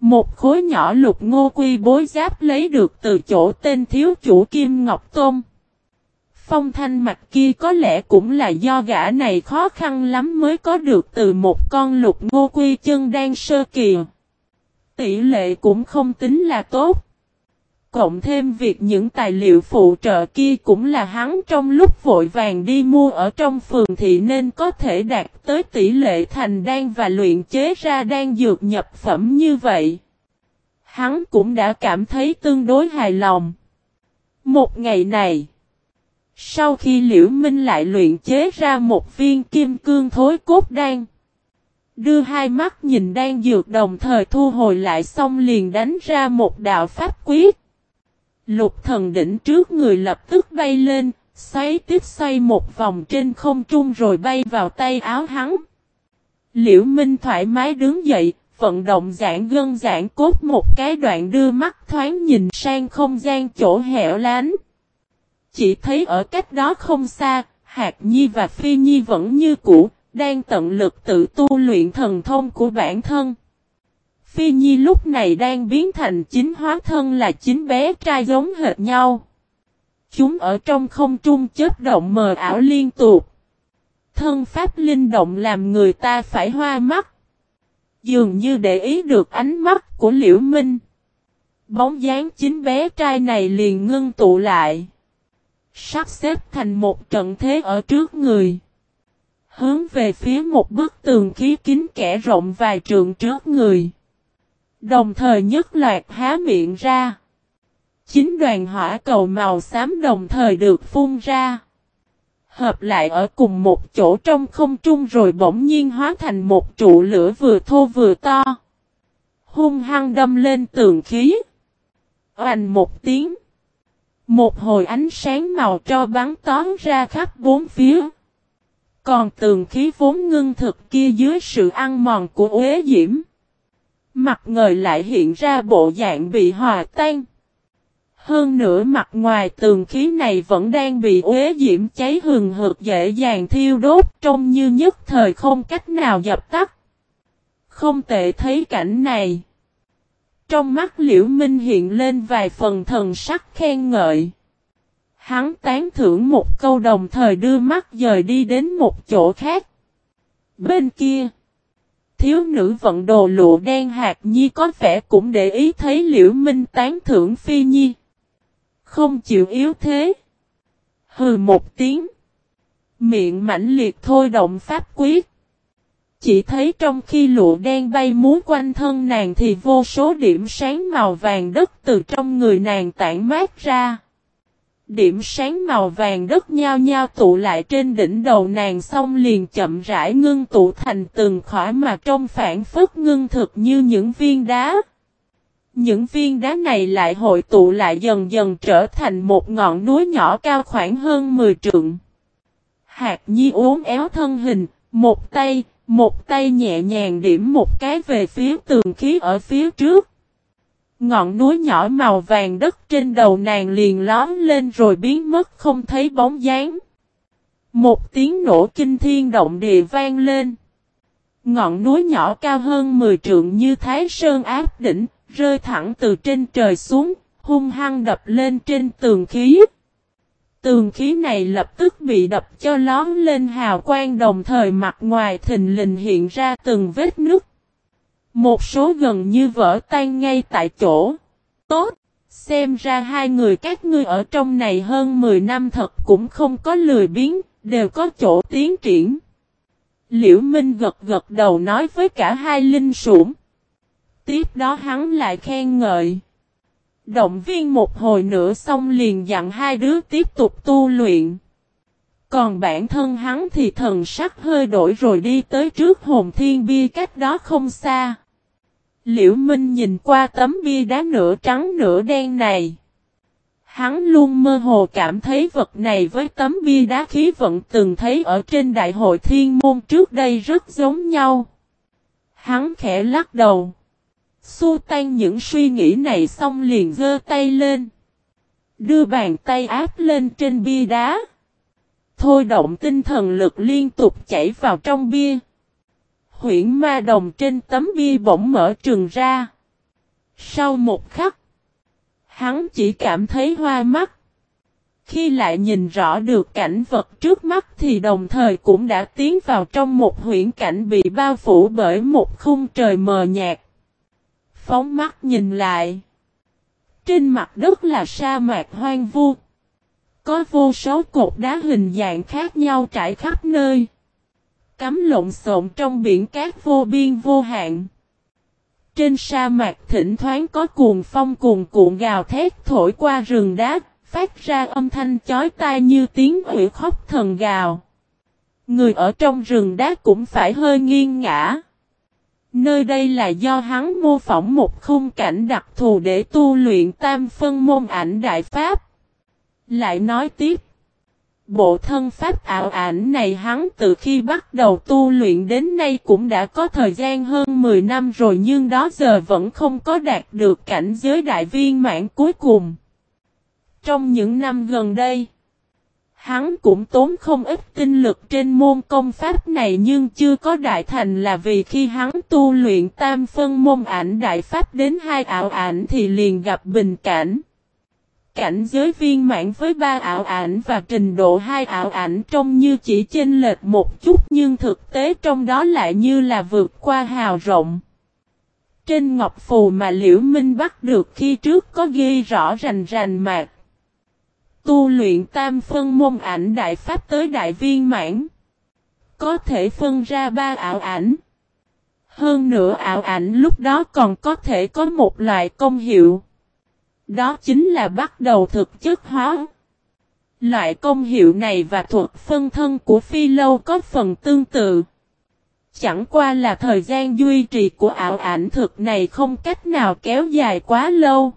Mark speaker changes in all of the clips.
Speaker 1: Một khối nhỏ lục ngô quy bối giáp lấy được từ chỗ tên thiếu chủ Kim Ngọc Tôn. Phong thanh mạch kia có lẽ cũng là do gã này khó khăn lắm mới có được từ một con lục ngô quy chân đan sơ kỳ. Tỷ lệ cũng không tính là tốt. Cộng thêm việc những tài liệu phụ trợ kia cũng là hắn trong lúc vội vàng đi mua ở trong phường thị nên có thể đạt tới tỷ lệ thành đan và luyện chế ra đan dược nhập phẩm như vậy. Hắn cũng đã cảm thấy tương đối hài lòng. Một ngày này, sau khi Liễu Minh lại luyện chế ra một viên kim cương thối cốt đan, đưa hai mắt nhìn đan dược đồng thời thu hồi lại xong liền đánh ra một đạo pháp quyết. Lục thần đỉnh trước người lập tức bay lên, xoay một vòng trên không trung rồi bay vào tay áo hắn. Liễu Minh thoải mái đứng dậy, vận động giãn gân giãn cốt một cái đoạn đưa mắt thoáng nhìn sang không gian chỗ hẻo lánh. Chỉ thấy ở cách đó không xa, Hạc Nhi và Phi Nhi vẫn như cũ, đang tận lực tự tu luyện thần thông của bản thân. Phi Nhi lúc này đang biến thành chính hóa thân là chính bé trai giống hệt nhau. Chúng ở trong không trung chớp động mờ ảo liên tục. Thân pháp linh động làm người ta phải hoa mắt. Dường như để ý được ánh mắt của Liễu Minh. Bóng dáng chính bé trai này liền ngưng tụ lại. Sắp xếp thành một trận thế ở trước người. Hướng về phía một bức tường khí kín kẽ rộng vài trượng trước người. Đồng thời nhất loạt há miệng ra. Chính đoàn hỏa cầu màu xám đồng thời được phun ra. Hợp lại ở cùng một chỗ trong không trung rồi bỗng nhiên hóa thành một trụ lửa vừa thô vừa to. Hung hăng đâm lên tường khí. Oanh một tiếng. Một hồi ánh sáng màu tro bắn tóm ra khắp bốn phía. Còn tường khí vốn ngưng thực kia dưới sự ăn mòn của uế diễm. Mặt ngời lại hiện ra bộ dạng bị hòa tan. Hơn nữa mặt ngoài tường khí này vẫn đang bị uế diễm cháy hừng hực dễ dàng thiêu đốt trông như nhất thời không cách nào dập tắt. Không tệ thấy cảnh này. Trong mắt Liễu Minh hiện lên vài phần thần sắc khen ngợi. Hắn tán thưởng một câu đồng thời đưa mắt dời đi đến một chỗ khác. Bên kia, thiếu nữ vận đồ lụa đen Hạc Nhi có vẻ cũng để ý thấy Liễu Minh tán thưởng Phi Nhi. Không chịu yếu thế. Hừ một tiếng. Miệng mãnh liệt thôi động pháp quyết. Chỉ thấy trong khi lụa đen bay múa quanh thân nàng thì vô số điểm sáng màu vàng đất từ trong người nàng tản mát ra. Điểm sáng màu vàng đất nhao nhao tụ lại trên đỉnh đầu nàng xong liền chậm rãi ngưng tụ thành từng khỏa mà trông phản phất ngưng thực như những viên đá. Những viên đá này lại hội tụ lại dần dần trở thành một ngọn núi nhỏ cao khoảng hơn 10 trượng. Hạc Nhi uốn éo thân hình, một tay nhẹ nhàng điểm một cái về phía tường khí ở phía trước. Ngọn núi nhỏ màu vàng đất trên đầu nàng liền lóm lên rồi biến mất không thấy bóng dáng. Một tiếng nổ kinh thiên động địa vang lên. Ngọn núi nhỏ cao hơn 10 trượng như Thái Sơn áp đỉnh, rơi thẳng từ trên trời xuống, hung hăng đập lên trên tường khí. Tường khí này lập tức bị đập cho lóm lên hào quang đồng thời mặt ngoài thình lình hiện ra từng vết nứt. Một số gần như vỡ tan ngay tại chỗ. Tốt, xem ra hai người các ngươi ở trong này hơn 10 năm thật cũng không có lười biếng, đều có chỗ tiến triển. Liễu Minh gật gật đầu nói với cả hai linh sủng. Tiếp đó hắn lại khen ngợi. Động viên một hồi nữa xong liền dặn hai đứa tiếp tục tu luyện. Còn bản thân hắn thì thần sắc hơi đổi rồi đi tới trước hồn thiên bia cách đó không xa. Liễu Minh nhìn qua tấm bia đá nửa trắng nửa đen này. Hắn luôn mơ hồ cảm thấy vật này với tấm bia đá khí vận từng thấy ở trên đại hội thiên môn trước đây rất giống nhau. Hắn khẽ lắc đầu. Xua tan những suy nghĩ này xong liền giơ tay lên. Đưa bàn tay áp lên trên bia đá. Thôi động tinh thần lực liên tục chảy vào trong bia. Huyễn ma đồng trên tấm bia bỗng mở trừng ra. Sau một khắc, hắn chỉ cảm thấy hoa mắt. Khi lại nhìn rõ được cảnh vật trước mắt thì đồng thời cũng đã tiến vào trong một huyễn cảnh bị bao phủ bởi một khung trời mờ nhạt. Phóng mắt nhìn lại. Trên mặt đất là sa mạc hoang vu. Có vô số cột đá hình dạng khác nhau trải khắp nơi. Cắm lộn xộn trong biển cát vô biên vô hạn. Trên sa mạc thỉnh thoảng có cuồng phong cuồn cuộn gào thét thổi qua rừng đá, phát ra âm thanh chói tai như tiếng hủy khóc thần gào. Người ở trong rừng đá cũng phải hơi nghiêng ngã. Nơi đây là do hắn mô phỏng một khung cảnh đặc thù để tu luyện tam phân môn ảnh đại pháp. Lại nói tiếp. Bộ thân pháp ảo ảnh này hắn từ khi bắt đầu tu luyện đến nay cũng đã có thời gian hơn 10 năm rồi nhưng đó giờ vẫn không có đạt được cảnh giới đại viên mãn cuối cùng. Trong những năm gần đây, hắn cũng tốn không ít tinh lực trên môn công pháp này nhưng chưa có đại thành là vì khi hắn tu luyện tam phân môn ảnh đại pháp đến 2 ảo ảnh thì liền gặp bình cảnh. Cảnh giới viên mãn với 3 ảo ảnh và trình độ 2 ảo ảnh trông như chỉ chênh lệch một chút nhưng thực tế trong đó lại như là vượt qua hào rộng. Trên ngọc phù mà Liễu Minh bắt được khi trước có ghi rõ rành rành mạc. Tu luyện tam phân môn ảnh đại pháp tới đại viên mãn. Có thể phân ra 3 ảo ảnh. Hơn nữa ảo ảnh lúc đó còn có thể có một loại công hiệu. Đó chính là bắt đầu thực chất hóa. Loại công hiệu này và thuật phân thân của Phi Lâu có phần tương tự. Chẳng qua là thời gian duy trì của ảo ảnh thực này không cách nào kéo dài quá lâu.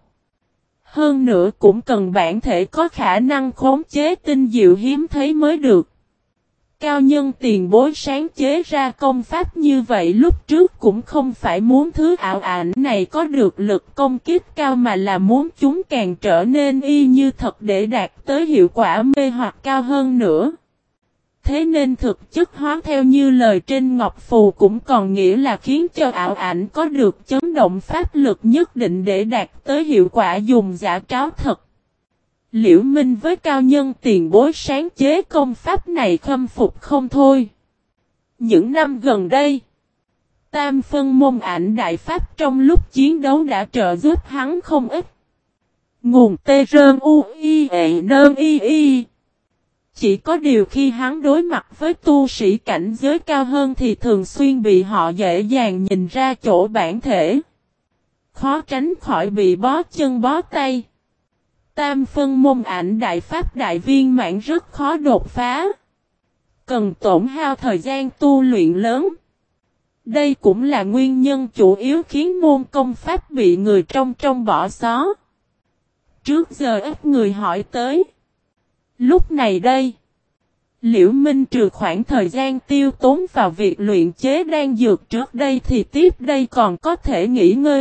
Speaker 1: Hơn nữa cũng cần bản thể có khả năng khống chế tinh diệu hiếm thấy mới được. Cao nhân tiền bối sáng chế ra công pháp như vậy lúc trước cũng không phải muốn thứ ảo ảnh này có được lực công kích cao mà là muốn chúng càng trở nên y như thật để đạt tới hiệu quả mê hoặc cao hơn nữa. Thế nên thực chất hóa theo như lời trên ngọc phù cũng còn nghĩa là khiến cho ảo ảnh có được chấn động pháp lực nhất định để đạt tới hiệu quả dùng giả tráo thật. Liễu Minh với cao nhân tiền bối sáng chế công pháp này khâm phục không thôi. Những năm gần đây, tam phân môn ảnh đại pháp trong lúc chiến đấu đã trợ giúp hắn không ít. Nguồn tê rơn u i e nơn y y. Chỉ có điều khi hắn đối mặt với tu sĩ cảnh giới cao hơn thì thường xuyên bị họ dễ dàng nhìn ra chỗ bản thể. Khó tránh khỏi bị bó chân bó tay. Tam phân môn ảnh đại pháp đại viên mãn rất khó đột phá. Cần tổn hao thời gian tu luyện lớn. Đây cũng là nguyên nhân chủ yếu khiến môn công pháp bị người trong bỏ xó. Trước giờ ít người hỏi tới. Lúc này đây, Liễu Minh trừ khoảng thời gian tiêu tốn vào việc luyện chế đan dược trước đây thì tiếp đây còn có thể nghỉ ngơi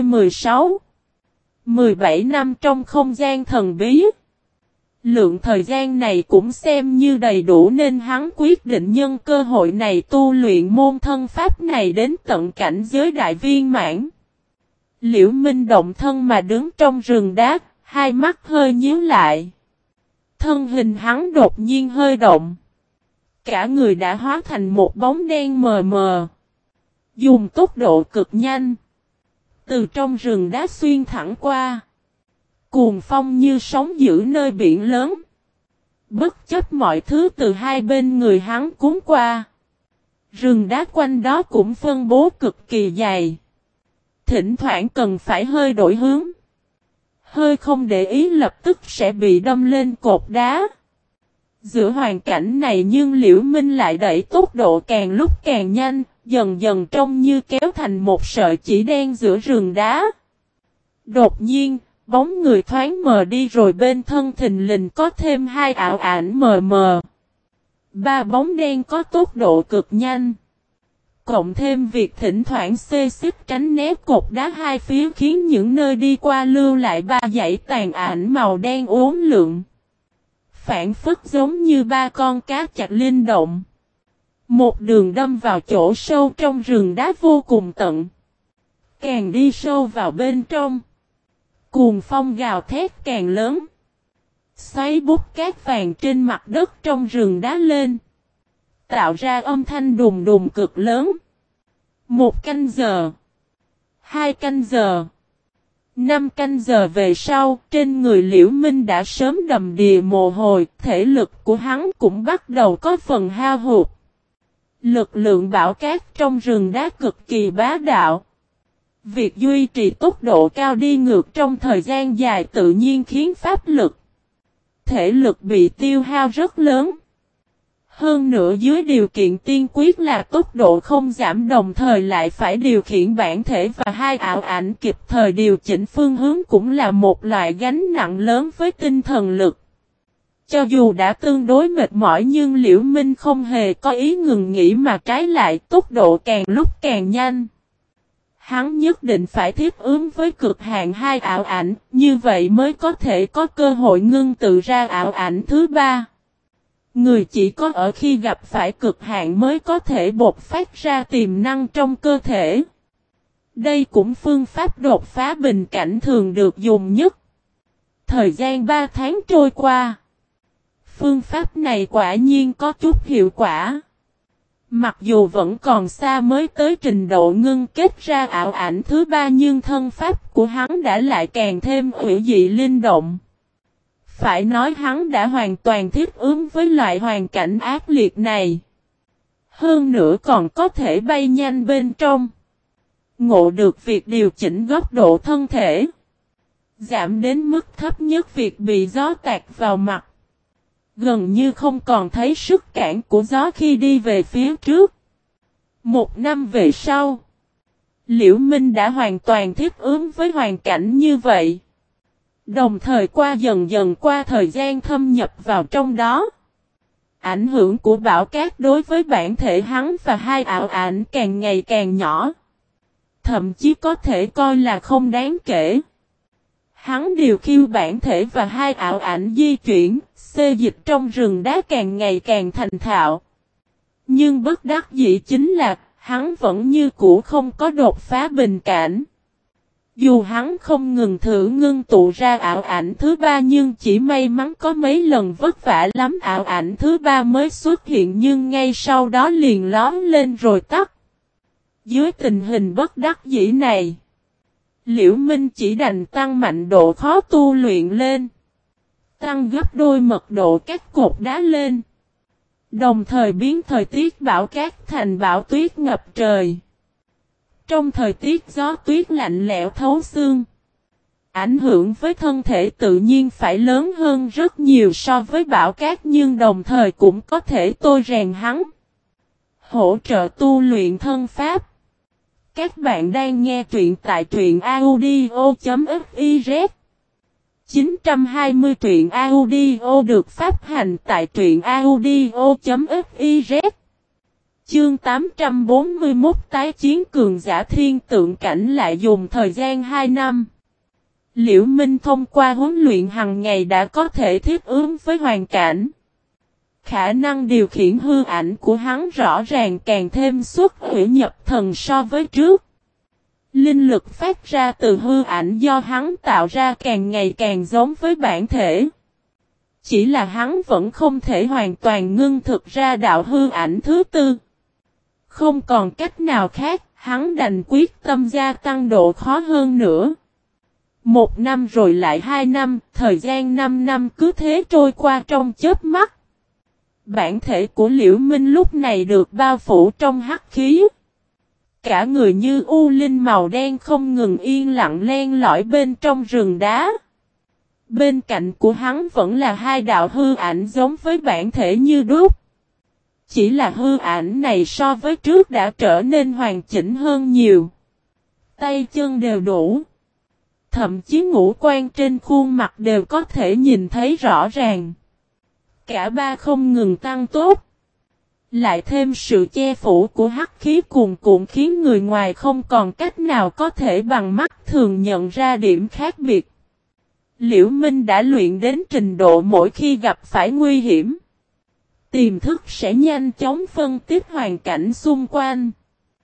Speaker 1: 17 năm trong không gian thần bí. Lượng thời gian này cũng xem như đầy đủ nên hắn quyết định nhân cơ hội này tu luyện môn thân pháp này đến tận cảnh giới đại viên mãn. Liễu Minh động thân mà đứng trong rừng đá, hai mắt hơi nhíu lại. Thân hình hắn đột nhiên hơi động. Cả người đã hóa thành một bóng đen mờ mờ. Dùng tốc độ cực nhanh. Từ trong rừng đá xuyên thẳng qua. Cuồng phong như sóng dữ nơi biển lớn. Bất chấp mọi thứ từ hai bên người hắn cuốn qua. Rừng đá quanh đó cũng phân bố cực kỳ dày. Thỉnh thoảng cần phải hơi đổi hướng. Hơi không để ý lập tức sẽ bị đâm lên cột đá. Giữa hoàn cảnh này nhưng Liễu Minh lại đẩy tốc độ càng lúc càng nhanh, dần dần trông như kéo thành một sợi chỉ đen giữa rừng đá. Đột nhiên, bóng người thoáng mờ đi rồi bên thân thình lình có thêm hai ảo ảnh mờ mờ. Ba bóng đen có tốc độ cực nhanh. Cộng thêm việc thỉnh thoảng xê xích tránh né cột đá hai phía khiến những nơi đi qua lưu lại ba dãy tàn ảnh màu đen uốn lượn. Phản phất giống như ba con cá chạch linh động. Một đường đâm vào chỗ sâu trong rừng đá vô cùng tận. Càng đi sâu vào bên trong, Cuồng phong gào thét càng lớn. Xoáy bút cát vàng trên mặt đất trong rừng đá lên. Tạo ra âm thanh đùng đùng cực lớn. 1 canh giờ. 2 canh giờ. 5 canh giờ về sau, trên người Liễu Minh đã sớm đầm đìa mồ hôi, thể lực của hắn cũng bắt đầu có phần hao hụt. Lực lượng bão cát trong rừng đá cực kỳ bá đạo. Việc duy trì tốc độ cao đi ngược trong thời gian dài tự nhiên khiến pháp lực, thể lực bị tiêu hao rất lớn. Hơn nữa dưới điều kiện tiên quyết là tốc độ không giảm đồng thời lại phải điều khiển bản thể và hai ảo ảnh kịp thời điều chỉnh phương hướng cũng là một loại gánh nặng lớn với tinh thần lực. Cho dù đã tương đối mệt mỏi nhưng Liễu Minh không hề có ý ngừng nghỉ mà trái lại tốc độ càng lúc càng nhanh. Hắn nhất định phải thích ứng với cực hạn hai ảo ảnh, như vậy mới có thể có cơ hội ngưng tự ra ảo ảnh thứ ba. Người chỉ có ở khi gặp phải cực hạn mới có thể bộc phát ra tiềm năng trong cơ thể. Đây cũng phương pháp đột phá bình cảnh thường được dùng nhất. Thời gian 3 tháng trôi qua. Phương pháp này quả nhiên có chút hiệu quả. Mặc dù vẫn còn xa mới tới trình độ ngưng kết ra ảo ảnh thứ ba nhưng thân pháp của hắn đã lại càng thêm hữu dị linh động. Phải nói hắn đã hoàn toàn thích ứng với loại hoàn cảnh ác liệt này. Hơn nữa còn có thể bay nhanh bên trong. Ngộ được việc điều chỉnh góc độ thân thể. Giảm đến mức thấp nhất việc bị gió tạt vào mặt. Gần như không còn thấy sức cản của gió khi đi về phía trước. 1 năm về sau, Liễu Minh đã hoàn toàn thích ứng với hoàn cảnh như vậy. Đồng thời dần dần qua thời gian thâm nhập vào trong đó. Ảnh hưởng của bão cát đối với bản thể hắn và hai ảo ảnh càng ngày càng nhỏ. Thậm chí có thể coi là không đáng kể. Hắn điều khiển bản thể và hai ảo ảnh di chuyển, xê dịch trong rừng đá càng ngày càng thành thạo. Nhưng bất đắc dĩ chính là, hắn vẫn như cũ không có đột phá bình cảnh. Dù hắn không ngừng thử ngưng tụ ra ảo ảnh thứ ba nhưng chỉ may mắn có mấy lần vất vả lắm ảo ảnh thứ ba mới xuất hiện nhưng ngay sau đó liền lóm lên rồi tắt. Dưới tình hình bất đắc dĩ này, Liễu Minh chỉ đành tăng mạnh độ khó tu luyện lên. Tăng gấp đôi mật độ các cột đá lên. Đồng thời biến thời tiết bão cát thành bão tuyết ngập trời. Trong thời tiết gió tuyết lạnh lẽo thấu xương, ảnh hưởng với thân thể tự nhiên phải lớn hơn rất nhiều so với bão cát nhưng đồng thời cũng có thể tôi rèn hắn. Hỗ trợ tu luyện thân pháp. Các bạn đang nghe truyện tại truyện audio.fiz 920 truyện audio được phát hành tại truyện audio.fiz. Chương 841 tái chiến cường giả thiên tượng cảnh lại dùng thời gian 2 năm. Liễu Minh thông qua huấn luyện hàng ngày đã có thể thích ứng với hoàn cảnh. Khả năng điều khiển hư ảnh của hắn rõ ràng càng thêm xuất hủy nhập thần so với trước. Linh lực phát ra từ hư ảnh do hắn tạo ra càng ngày càng giống với bản thể. Chỉ là hắn vẫn không thể hoàn toàn ngưng thực ra đạo hư ảnh thứ tư. Không còn cách nào khác, hắn đành quyết tâm gia tăng độ khó hơn nữa. 1 năm rồi lại 2 năm, thời gian 5 năm cứ thế trôi qua trong chớp mắt. Bản thể của Liễu Minh lúc này được bao phủ trong hắc khí. Cả người như u linh màu đen không ngừng yên lặng len lỏi bên trong rừng đá. Bên cạnh của hắn vẫn là hai đạo hư ảnh giống với bản thể như đúc. Chỉ là hư ảnh này so với trước đã trở nên hoàn chỉnh hơn nhiều. Tay chân đều đủ. Thậm chí ngũ quan trên khuôn mặt đều có thể nhìn thấy rõ ràng. Cả ba không ngừng tăng tốt. Lại thêm sự che phủ của hắc khí cuồn cuộn khiến người ngoài không còn cách nào có thể bằng mắt thường nhận ra điểm khác biệt. Liễu Minh đã luyện đến trình độ mỗi khi gặp phải nguy hiểm, tiềm thức sẽ nhanh chóng phân tích hoàn cảnh xung quanh.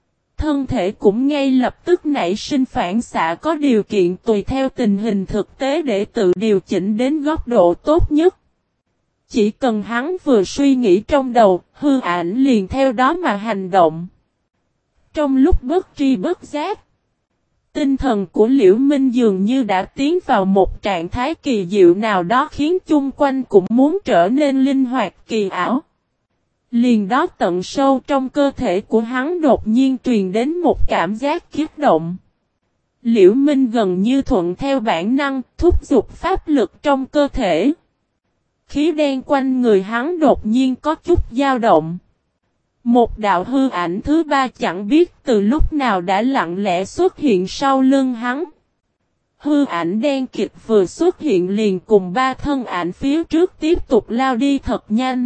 Speaker 1: thân thể cũng ngay lập tức nảy sinh phản xạ có điều kiện tùy theo tình hình thực tế để tự điều chỉnh đến góc độ tốt nhất. Chỉ cần hắn vừa suy nghĩ trong đầu, hư ảnh liền theo đó mà hành động. Trong lúc bất tri bất giác, tinh thần của Liễu Minh dường như đã tiến vào một trạng thái kỳ diệu nào đó khiến chung quanh cũng muốn trở nên linh hoạt kỳ ảo. Liền đó tận sâu trong cơ thể của hắn đột nhiên truyền đến một cảm giác kích động. Liễu Minh gần như thuận theo bản năng thúc giục pháp lực trong cơ thể. Khí đen quanh người hắn đột nhiên có chút dao động. Một đạo hư ảnh thứ ba chẳng biết từ lúc nào đã lặng lẽ xuất hiện sau lưng hắn. Hư ảnh đen kịt vừa xuất hiện liền cùng ba thân ảnh phía trước tiếp tục lao đi thật nhanh.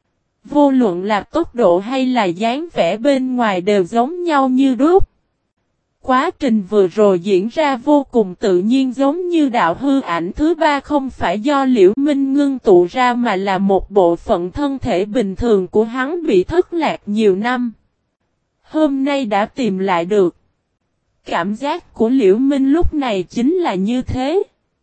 Speaker 1: Vô luận là tốc độ hay là dáng vẻ bên ngoài đều giống nhau như đúc. Quá trình vừa rồi diễn ra vô cùng tự nhiên giống như đạo hư ảnh thứ ba không phải do Liễu Minh ngưng tụ ra mà là một bộ phận thân thể bình thường của hắn bị thất lạc nhiều năm. Hôm nay đã tìm lại được. Cảm giác của Liễu Minh lúc này chính là như thế.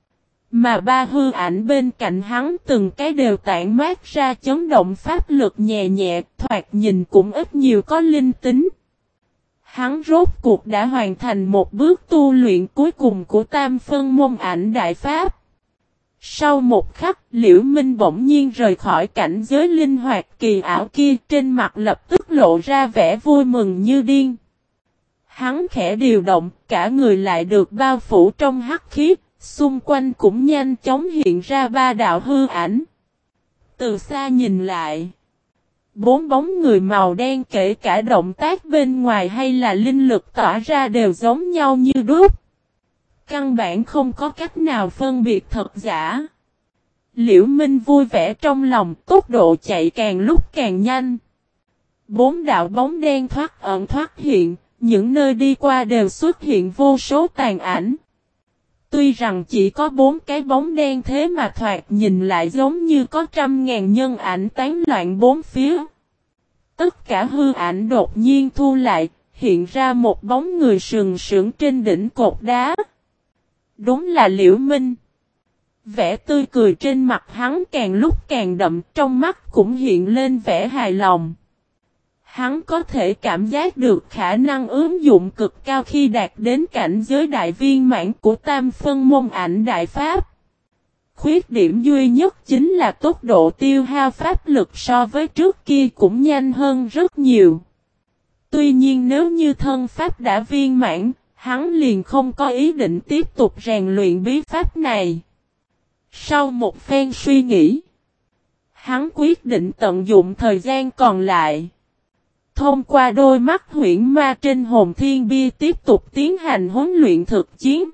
Speaker 1: Mà ba hư ảnh bên cạnh hắn từng cái đều tản mát ra chấn động pháp lực nhẹ nhẹ, thoạt nhìn cũng ít nhiều có linh tính. Hắn rốt cuộc đã hoàn thành một bước tu luyện cuối cùng của Tam Phân Môn Ảnh Đại Pháp. Sau một khắc, Liễu Minh bỗng nhiên rời khỏi cảnh giới linh hoạt kỳ ảo kia, trên mặt lập tức lộ ra vẻ vui mừng như điên. Hắn khẽ điều động, cả người lại được bao phủ trong hắc khí, xung quanh cũng nhanh chóng hiện ra ba đạo hư ảnh. Từ xa nhìn lại, bốn bóng người màu đen kể cả động tác bên ngoài hay là linh lực tỏa ra đều giống nhau như đúc. Căn bản không có cách nào phân biệt thật giả. Liễu Minh vui vẻ trong lòng, tốc độ chạy càng lúc càng nhanh. Bốn đạo bóng đen thoát ẩn thoát hiện, những nơi đi qua đều xuất hiện vô số tàn ảnh. Tuy rằng chỉ có 4 cái bóng đen thế mà thoạt nhìn lại giống như có trăm ngàn nhân ảnh tán loạn bốn phía. Tất cả hư ảnh đột nhiên thu lại, hiện ra một bóng người sừng sững trên đỉnh cột đá. Đúng là Liễu Minh. Vẻ tươi cười trên mặt hắn càng lúc càng đậm, trong mắt cũng hiện lên vẻ hài lòng. Hắn có thể cảm giác được khả năng ứng dụng cực cao khi đạt đến cảnh giới đại viên mãn của Tam Phân Môn Ảnh Đại Pháp. Khuyết điểm duy nhất chính là tốc độ tiêu hao pháp lực so với trước kia cũng nhanh hơn rất nhiều. Tuy nhiên nếu như thân pháp đã viên mãn, hắn liền không có ý định tiếp tục rèn luyện bí pháp này. Sau một phen suy nghĩ, hắn quyết định tận dụng thời gian còn lại. Thông qua đôi mắt huyễn ma trên hồn thiên bia tiếp tục tiến hành huấn luyện thực chiến.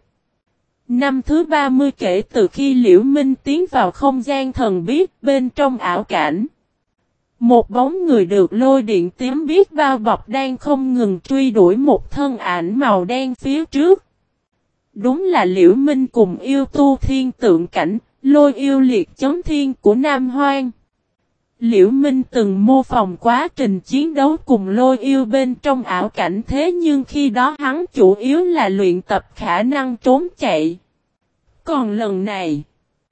Speaker 1: Năm thứ 30 kể từ khi Liễu Minh tiến vào không gian thần bí bên trong ảo cảnh. Một bóng người được lôi điện tím biết bao bọc đang không ngừng truy đuổi một thân ảnh màu đen phía trước. Đúng là Liễu Minh cùng yêu tu thiên tượng cảnh, lôi yêu liệt chấn thiên của Nam Hoang. Liễu Minh từng mô phỏng quá trình chiến đấu cùng lôi yêu bên trong ảo cảnh thế nhưng khi đó hắn chủ yếu là luyện tập khả năng trốn chạy. Còn lần này,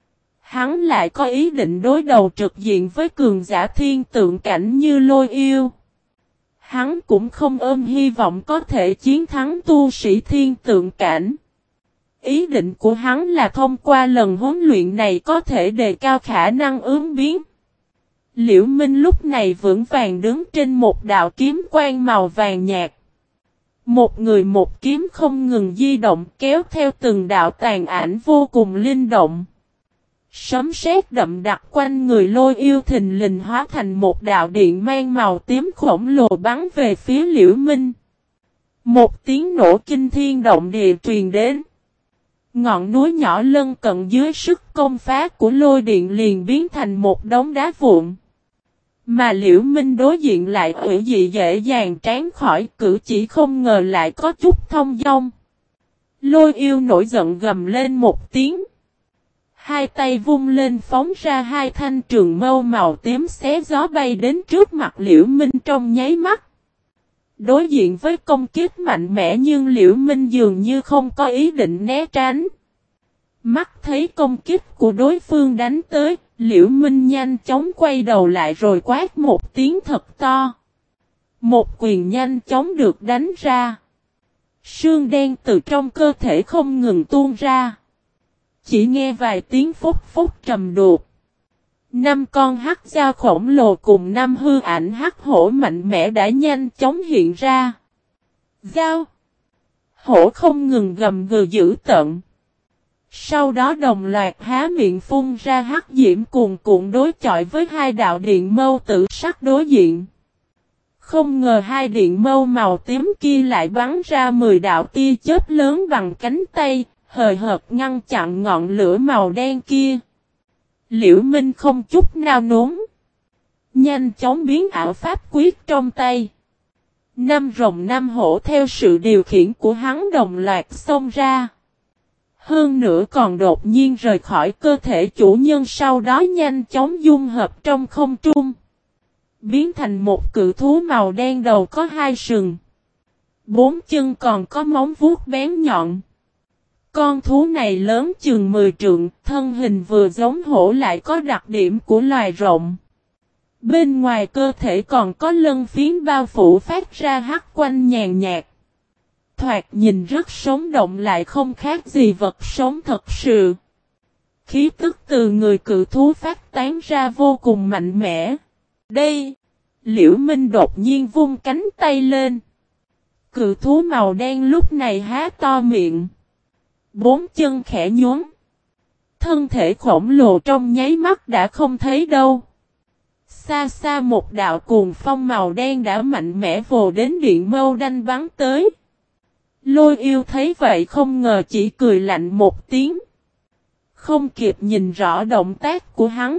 Speaker 1: hắn lại có ý định đối đầu trực diện với cường giả thiên tượng cảnh như lôi yêu. Hắn cũng không ôm hy vọng có thể chiến thắng tu sĩ thiên tượng cảnh. Ý định của hắn là thông qua lần huấn luyện này có thể đề cao khả năng ứng biến. Liễu Minh lúc này vững vàng đứng trên một đạo kiếm quang màu vàng nhạt. Một người một kiếm không ngừng di động kéo theo từng đạo tàn ảnh vô cùng linh động. Sấm sét đậm đặc quanh người lôi yêu thình lình hóa thành một đạo điện mang màu tím khổng lồ bắn về phía Liễu Minh. Một tiếng nổ kinh thiên động địa truyền đến. Ngọn núi nhỏ lân cận dưới sức công phá của lôi điện liền biến thành một đống đá vụn. Mà Liễu Minh đối diện lại ủy dị dễ dàng tránh khỏi, cử chỉ không ngờ lại có chút thông dong. Lôi yêu nổi giận gầm lên một tiếng. Hai tay vung lên phóng ra hai thanh trường mâu màu tím xé gió bay đến trước mặt Liễu Minh trong nháy mắt. Đối diện với công kích mạnh mẽ nhưng Liễu Minh dường như không có ý định né tránh. Mắt thấy công kích của đối phương đánh tới, Liễu Minh nhanh chóng quay đầu lại rồi quát một tiếng thật to. Một quyền nhanh chóng được đánh ra. Sương đen từ trong cơ thể không ngừng tuôn ra. Chỉ nghe vài tiếng phúc phúc trầm đục. 5 con hắc dao khổng lồ cùng 5 hư ảnh hắc hổ mạnh mẽ đã nhanh chóng hiện ra. Dao. Hổ không ngừng gầm gừ dữ tợn. Sau đó đồng loạt há miệng phun ra hắc diễm cuồn cuộn đối chọi với hai đạo điện mâu tử sắc đối diện. Không ngờ hai điện mâu màu tím kia lại bắn ra 10 đạo tia chớp lớn bằng cánh tay, hời hợt ngăn chặn ngọn lửa màu đen kia. Liễu Minh không chút nao núng. Nhanh chóng biến ảo pháp quyết trong tay. 5 rồng 5 hổ theo sự điều khiển của hắn đồng loạt xông ra. Hơn nữa còn đột nhiên rời khỏi cơ thể chủ nhân sau đó nhanh chóng dung hợp trong không trung. Biến thành một cự thú màu đen đầu có 2 sừng. 4 chân còn có móng vuốt bén nhọn. Con thú này lớn chừng 10 trượng, thân hình vừa giống hổ lại có đặc điểm của loài rộng. Bên ngoài cơ thể còn có lân phiến bao phủ phát ra hắc quanh nhàn nhạt. Thoạt nhìn rất sống động lại không khác gì vật sống thật sự. Khí tức từ người cự thú phát tán ra vô cùng mạnh mẽ. Đây, Liễu Minh đột nhiên vung cánh tay lên. Cự thú màu đen lúc này há to miệng. 4 chân khẽ nhún. Thân thể khổng lồ trong nháy mắt đã không thấy đâu. Xa xa một đạo cuồng phong màu đen đã mạnh mẽ vồ đến điện mâu đanh bắn tới. Lôi yêu thấy vậy không ngờ chỉ cười lạnh một tiếng. Không kịp nhìn rõ động tác của hắn.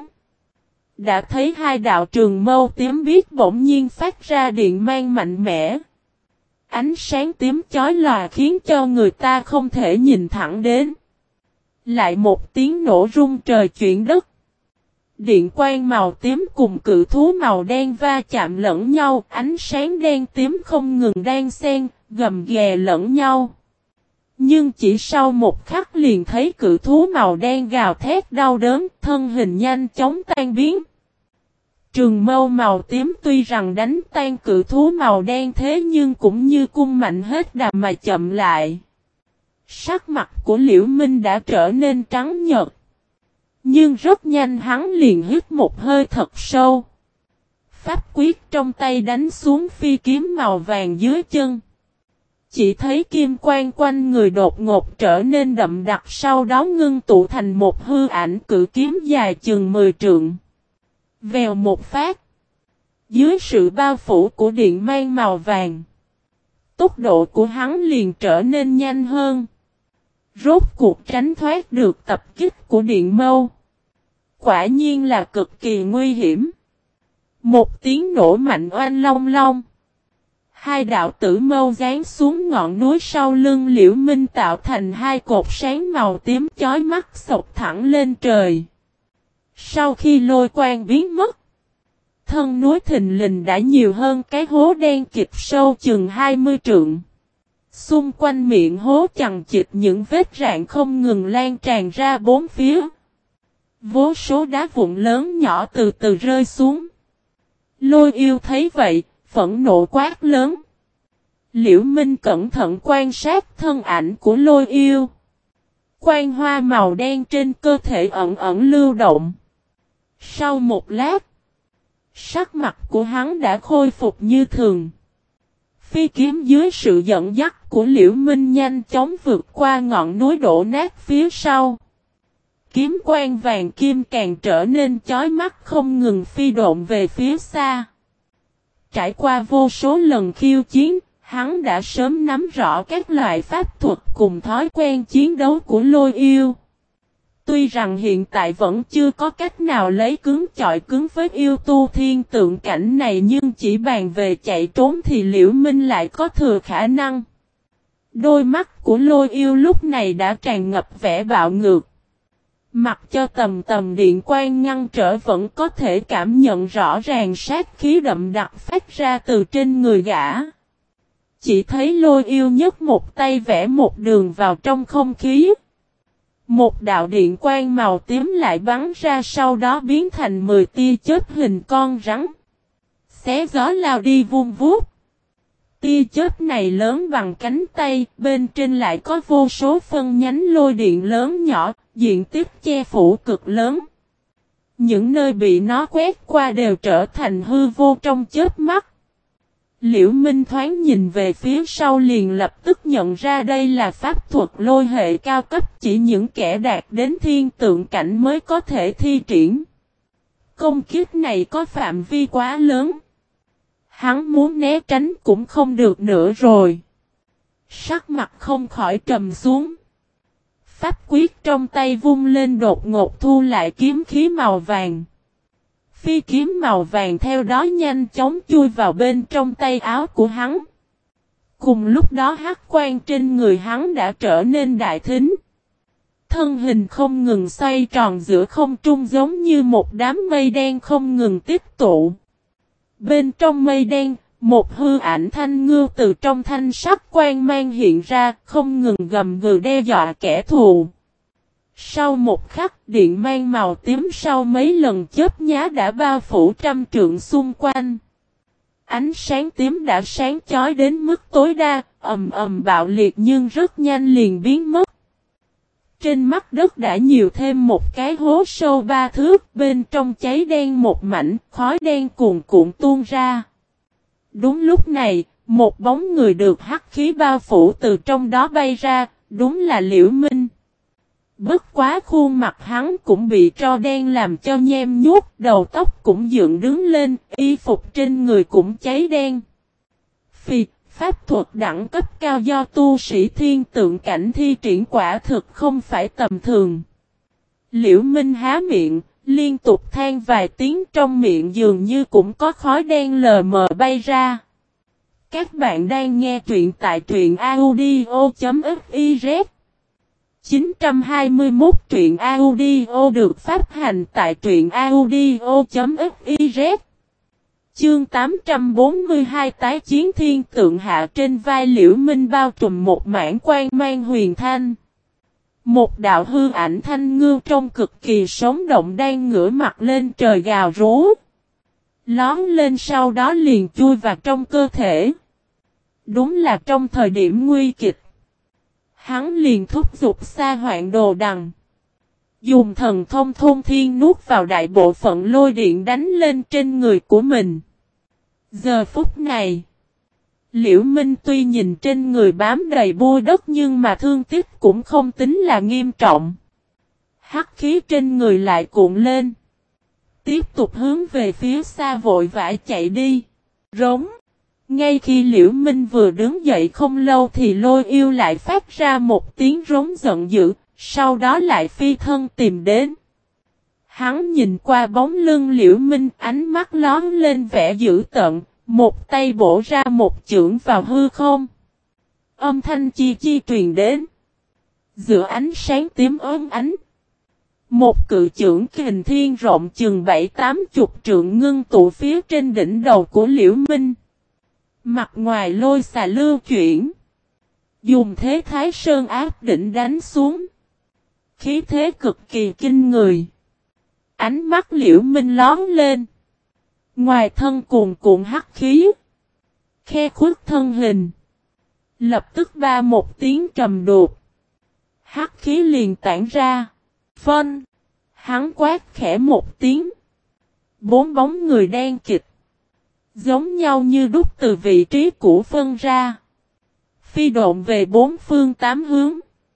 Speaker 1: Đã thấy hai đạo trường mâu tím biếc bỗng nhiên phát ra điện mang mạnh mẽ. Ánh sáng tím chói lòa khiến cho người ta không thể nhìn thẳng đến. Lại một tiếng nổ rung trời chuyển đất. Điện quang màu tím cùng cự thú màu đen va chạm lẫn nhau, ánh sáng đen tím không ngừng đan xen, gầm ghè lẫn nhau. Nhưng chỉ sau một khắc liền thấy cự thú màu đen gào thét đau đớn, thân hình nhanh chóng tan biến. Trường mâu màu tím tuy rằng đánh tan cự thú màu đen thế nhưng cũng như cung mạnh hết đà mà chậm lại. Sắc mặt của Liễu Minh đã trở nên trắng nhợt. Nhưng rất nhanh hắn liền hít một hơi thật sâu. Pháp quyết trong tay đánh xuống phi kiếm màu vàng dưới chân. Chỉ thấy kim quang quanh người đột ngột trở nên đậm đặc sau đó ngưng tụ thành một hư ảnh cự kiếm dài chừng 10 trượng. Vèo một phát. Dưới sự bao phủ của điện mang màu vàng. Tốc độ của hắn liền trở nên nhanh hơn. Rốt cuộc tránh thoát được tập kích của điện mâu. Quả nhiên là cực kỳ nguy hiểm. Một tiếng nổ mạnh oanh long long. Hai đạo tử mâu giáng xuống ngọn núi sau lưng Liễu Minh tạo thành hai cột sáng màu tím chói mắt xộc thẳng lên trời. Sau khi lôi quang biến mất, thân núi thình lình đã nhiều hơn cái hố đen kịch sâu chừng 20 trượng. Xung quanh miệng hố chằng chịt những vết rạn không ngừng lan tràn ra bốn phía. Vô số đá vụn lớn nhỏ từ từ rơi xuống. Lôi yêu thấy vậy, phẫn nộ quát lớn. Liễu Minh cẩn thận quan sát thân ảnh của lôi yêu. Quang hoa màu đen trên cơ thể ẩn ẩn lưu động. Sau một lát, sắc mặt của hắn đã khôi phục như thường. Phi kiếm dưới sự dẫn dắt của Liễu Minh nhanh chóng vượt qua ngọn núi đổ nát phía sau. Kiếm quang vàng kim càng trở nên chói mắt không ngừng phi độn về phía xa. Trải qua vô số lần khiêu chiến, hắn đã sớm nắm rõ các loại pháp thuật cùng thói quen chiến đấu của lôi yêu. Tuy rằng hiện tại vẫn chưa có cách nào lấy cứng chọi cứng với yêu tu thiên tượng cảnh này nhưng chỉ bàn về chạy trốn thì Liễu Minh lại có thừa khả năng. Đôi mắt của lôi yêu lúc này đã tràn ngập vẻ bạo ngược. Mặc cho tầm tầm điện quang ngăn trở vẫn có thể cảm nhận rõ ràng sát khí đậm đặc phát ra từ trên người gã. Chỉ thấy Lôi Yêu nhấc một tay vẽ một đường vào trong không khí. Một đạo điện quang màu tím lại bắn ra, sau đó biến thành 10 tia chớp hình con rắn. Xé gió lao đi vun vút. Tia chớp này lớn bằng cánh tay, bên trên lại có vô số phân nhánh lôi điện lớn nhỏ, diện tích che phủ cực lớn. Những nơi bị nó quét qua đều trở thành hư vô trong chớp mắt. Liễu Minh thoáng nhìn về phía sau liền lập tức nhận ra đây là pháp thuật lôi hệ cao cấp, chỉ những kẻ đạt đến thiên tượng cảnh mới có thể thi triển. Công kích này có phạm vi quá lớn. Hắn muốn né tránh cũng không được nữa rồi. Sắc mặt không khỏi trầm xuống. Pháp quyết trong tay vung lên đột ngột thu lại kiếm khí màu vàng. Phi kiếm màu vàng theo đó nhanh chóng chui vào bên trong tay áo của hắn. Cùng lúc đó hắc quang trên người hắn đã trở nên đại thính. Thân hình không ngừng xoay tròn giữa không trung giống như một đám mây đen không ngừng tích tụ. Bên trong mây đen, một hư ảnh thanh ngưu từ trong thanh sắc quang mang hiện ra, không ngừng gầm gừ đe dọa kẻ thù. Sau một khắc, điện mang màu tím sau mấy lần chớp nhá đã bao phủ trăm trượng xung quanh. Ánh sáng tím đã sáng chói đến mức tối đa, ầm ầm bạo liệt nhưng rất nhanh liền biến mất. Trên mặt đất đã nhiều thêm một cái hố sâu 3 thước, bên trong cháy đen một mảnh, khói đen cuồn cuộn tuôn ra. Đúng lúc này, một bóng người được hắc khí bao phủ từ trong đó bay ra, đúng là Liễu Minh. Bất quá khuôn mặt hắn cũng bị tro đen làm cho nhem nhuốc, đầu tóc cũng dựng đứng lên, y phục trên người cũng cháy đen. Pháp thuật đẳng cấp cao do tu sĩ thiên tượng cảnh thi triển quả thực không phải tầm thường. Liễu Minh há miệng, liên tục than vài tiếng, trong miệng dường như cũng có khói đen lờ mờ bay ra. Các bạn đang nghe truyện tại truyện audio.fiz 921 truyện audio được phát hành tại truyện audio.fiz. Chương 842 tái chiến thiên tượng hạ, trên vai Liễu Minh bao trùm một mảng quang mang huyền thanh. Một đạo hư ảnh thanh ngưu trông cực kỳ sống động đang ngửa mặt lên trời gào rú. Lón lên sau đó liền chui vào trong cơ thể. Đúng là trong thời điểm nguy kịch. Hắn liền thúc giục Sa Hoạn Đồ Đằng. Dùng thần thông thôn thiên nuốt vào đại bộ phận lôi điện đánh lên trên người của mình. Giờ phút này, Liễu Minh tuy nhìn trên người bám đầy bụi đất nhưng mà thương tích cũng không tính là nghiêm trọng. Hắc khí trên người lại cuộn lên. Tiếp tục hướng về phía xa vội vã chạy đi. Rống. Ngay khi Liễu Minh vừa đứng dậy không lâu thì Lôi Yêu lại phát ra một tiếng rống giận dữ, sau đó lại phi thân tìm đến. Hắn nhìn qua bóng lưng Liễu Minh, ánh mắt lóe lên vẻ dữ tợn, một tay bổ ra một chưởng vào hư không. Âm thanh chi chi truyền đến. Giữa ánh sáng tím ốm ánh, một cự chưởng kình thiên rộng chừng 7-80 trượng ngưng tụ phía trên đỉnh đầu của Liễu Minh. Mặt ngoài lôi xà lưu chuyển, dùng thế Thái Sơn áp đỉnh đánh xuống. Khí thế cực kỳ kinh người. Ánh mắt Liễu Minh lóe lên. Ngoài thân cuồn cuộn hắc khí, khe khuất thân hình. Lập tức ba một tiếng trầm đột. Hắc khí liền tản ra. Phân. Hắn quát khẽ một tiếng. Bốn bóng người đen kịch, giống nhau như đúc từ vị trí cũ phân ra. Phi độn về bốn phương tám hướng.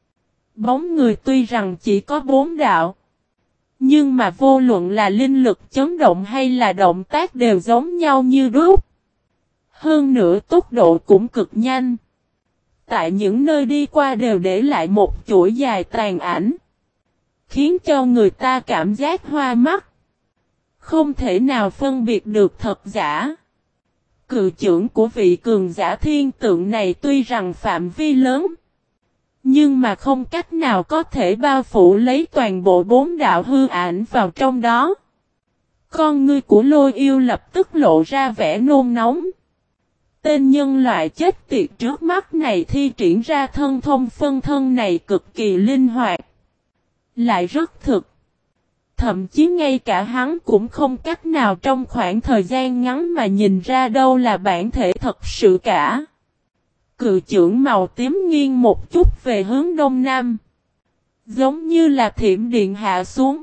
Speaker 1: Bóng người tuy rằng chỉ có 4 đạo, nhưng mà vô luận là linh lực chấn động hay là động tác đều giống nhau như đúc. Hơn nữa tốc độ cũng cực nhanh. Tại những nơi đi qua đều để lại một chuỗi dài tàn ảnh, khiến cho người ta cảm giác hoa mắt. Không thể nào phân biệt được thật giả. Cự chưởng của vị cường giả thiên tượng này tuy rằng phạm vi lớn, nhưng mà không cách nào có thể bao phủ lấy toàn bộ 4 đạo hư ảnh vào trong đó. Con ngươi của Lôi Yêu lập tức lộ ra vẻ nôn nóng. Tên nhân loại chết tiệt trước mắt này thi triển ra thân thông phân thân này cực kỳ linh hoạt. Lại rất thực. Thậm chí ngay cả hắn cũng không cách nào trong khoảng thời gian ngắn mà nhìn ra đâu là bản thể thật sự cả. Cự chưởng màu tím nghiêng một chút về hướng đông nam. Giống như là thiểm điện hạ xuống.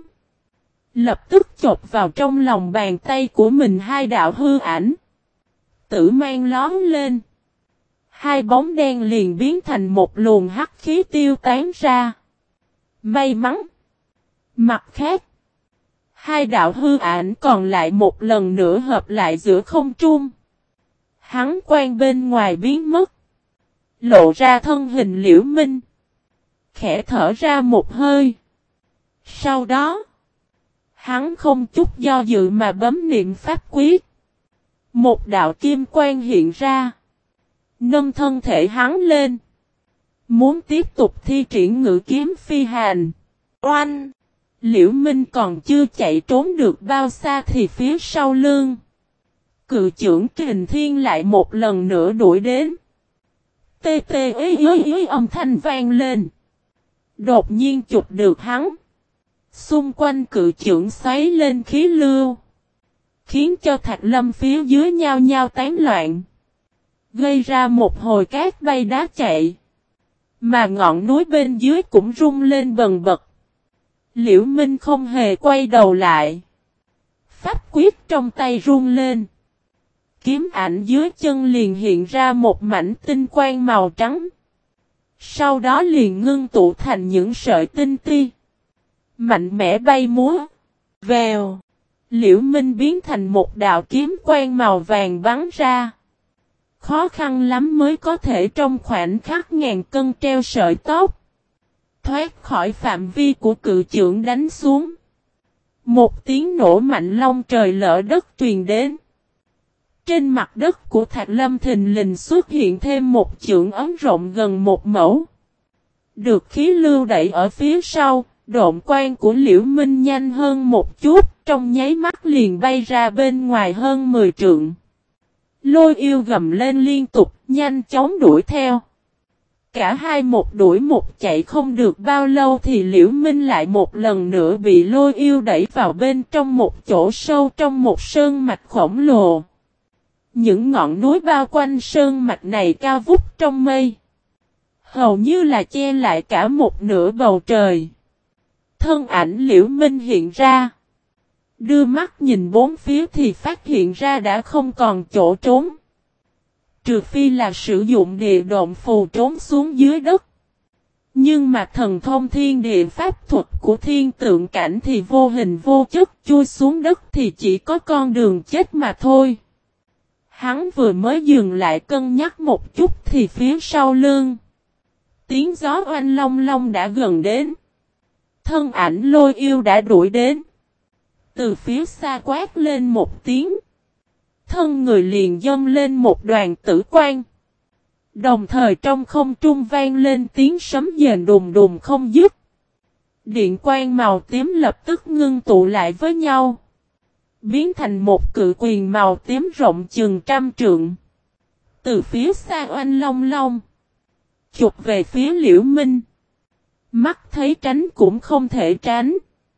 Speaker 1: Lập tức chộp vào trong lòng bàn tay của mình hai đạo hư ảnh. Tử mang lón lên. Hai bóng đen liền biến thành một luồng hắc khí tiêu tán ra. May mắn. Mặt khác. Hai đạo hư ảnh còn lại một lần nữa hợp lại giữa không trung. Hắn quan bên ngoài biến mất. Lộ ra thân hình Liễu Minh. Khẽ thở ra một hơi. Sau đó. Hắn không chút do dự mà bấm niệm pháp quyết. Một đạo kim quang hiện ra. Nâng thân thể hắn lên. Muốn tiếp tục thi triển ngự kiếm phi hành. Oanh! Liễu Minh còn chưa chạy trốn được bao xa thì phía sau lưng. Cự chưởng Kình Thiên lại một lần nữa đuổi đến. Tê tê ý âm thanh vang lên. Đột nhiên chụp được hắn. Xung quanh cự chưởng xoáy lên khí lưu. Khiến cho Thạch Lâm phía dưới nhao nhao tán loạn. Gây ra một hồi cát bay đá chạy. Mà ngọn núi bên dưới cũng rung lên bần bật. Liễu Minh không hề quay đầu lại. Pháp quyết trong tay rung lên. Kiếm ảnh dưới chân liền hiện ra một mảnh tinh quang màu trắng. Sau đó liền ngưng tụ thành những sợi tinh ti. Mạnh mẽ bay múa. Vèo. Liễu Minh biến thành một đạo kiếm quang màu vàng bắn ra. Khó khăn lắm mới có thể trong khoảnh khắc ngàn cân treo sợi tóc. Thoát khỏi phạm vi của cự chưởng đánh xuống. Một tiếng nổ mạnh long trời lỡ đất truyền đến. Trên mặt đất của Thạch Lâm thình lình xuất hiện thêm một chưởng ấm rộng gần một mẫu. Được khí lưu đẩy ở phía sau, độn quang của Liễu Minh nhanh hơn một chút, trong nháy mắt liền bay ra bên ngoài hơn 10 trượng. Lôi yêu gầm lên liên tục, nhanh chóng đuổi theo. Cả hai một đuổi một chạy không được bao lâu thì Liễu Minh lại một lần nữa bị lôi yêu đẩy vào bên trong một chỗ sâu trong một sơn mạch khổng lồ. Những ngọn núi bao quanh sơn mạch này cao vút trong mây. Hầu như là che lại cả một nửa bầu trời. Thân ảnh Liễu Minh hiện ra. Đưa mắt nhìn bốn phía thì phát hiện ra đã không còn chỗ trốn. Trừ phi là sử dụng địa độn phù trốn xuống dưới đất. Nhưng mà thần thông thiên địa pháp thuật của thiên tượng cảnh thì vô hình vô chất, chui xuống đất thì chỉ có con đường chết mà thôi. Hắn vừa mới dừng lại cân nhắc một chút thì phía sau lưng. Tiếng gió oanh long long đã gần đến. Thân ảnh lôi yêu đã đuổi đến. Từ phía xa quát lên một tiếng. Thân người liền dâng lên một đoàn tử quang. Đồng thời trong không trung vang lên tiếng sấm rền đùng đùng không dứt. Điện quang màu tím lập tức ngưng tụ lại với nhau. Biến thành một cự quyền màu tím rộng chừng 100 trượng. Từ phía xa oanh long long. Chụp về phía Liễu Minh. Mắt thấy tránh cũng không thể tránh.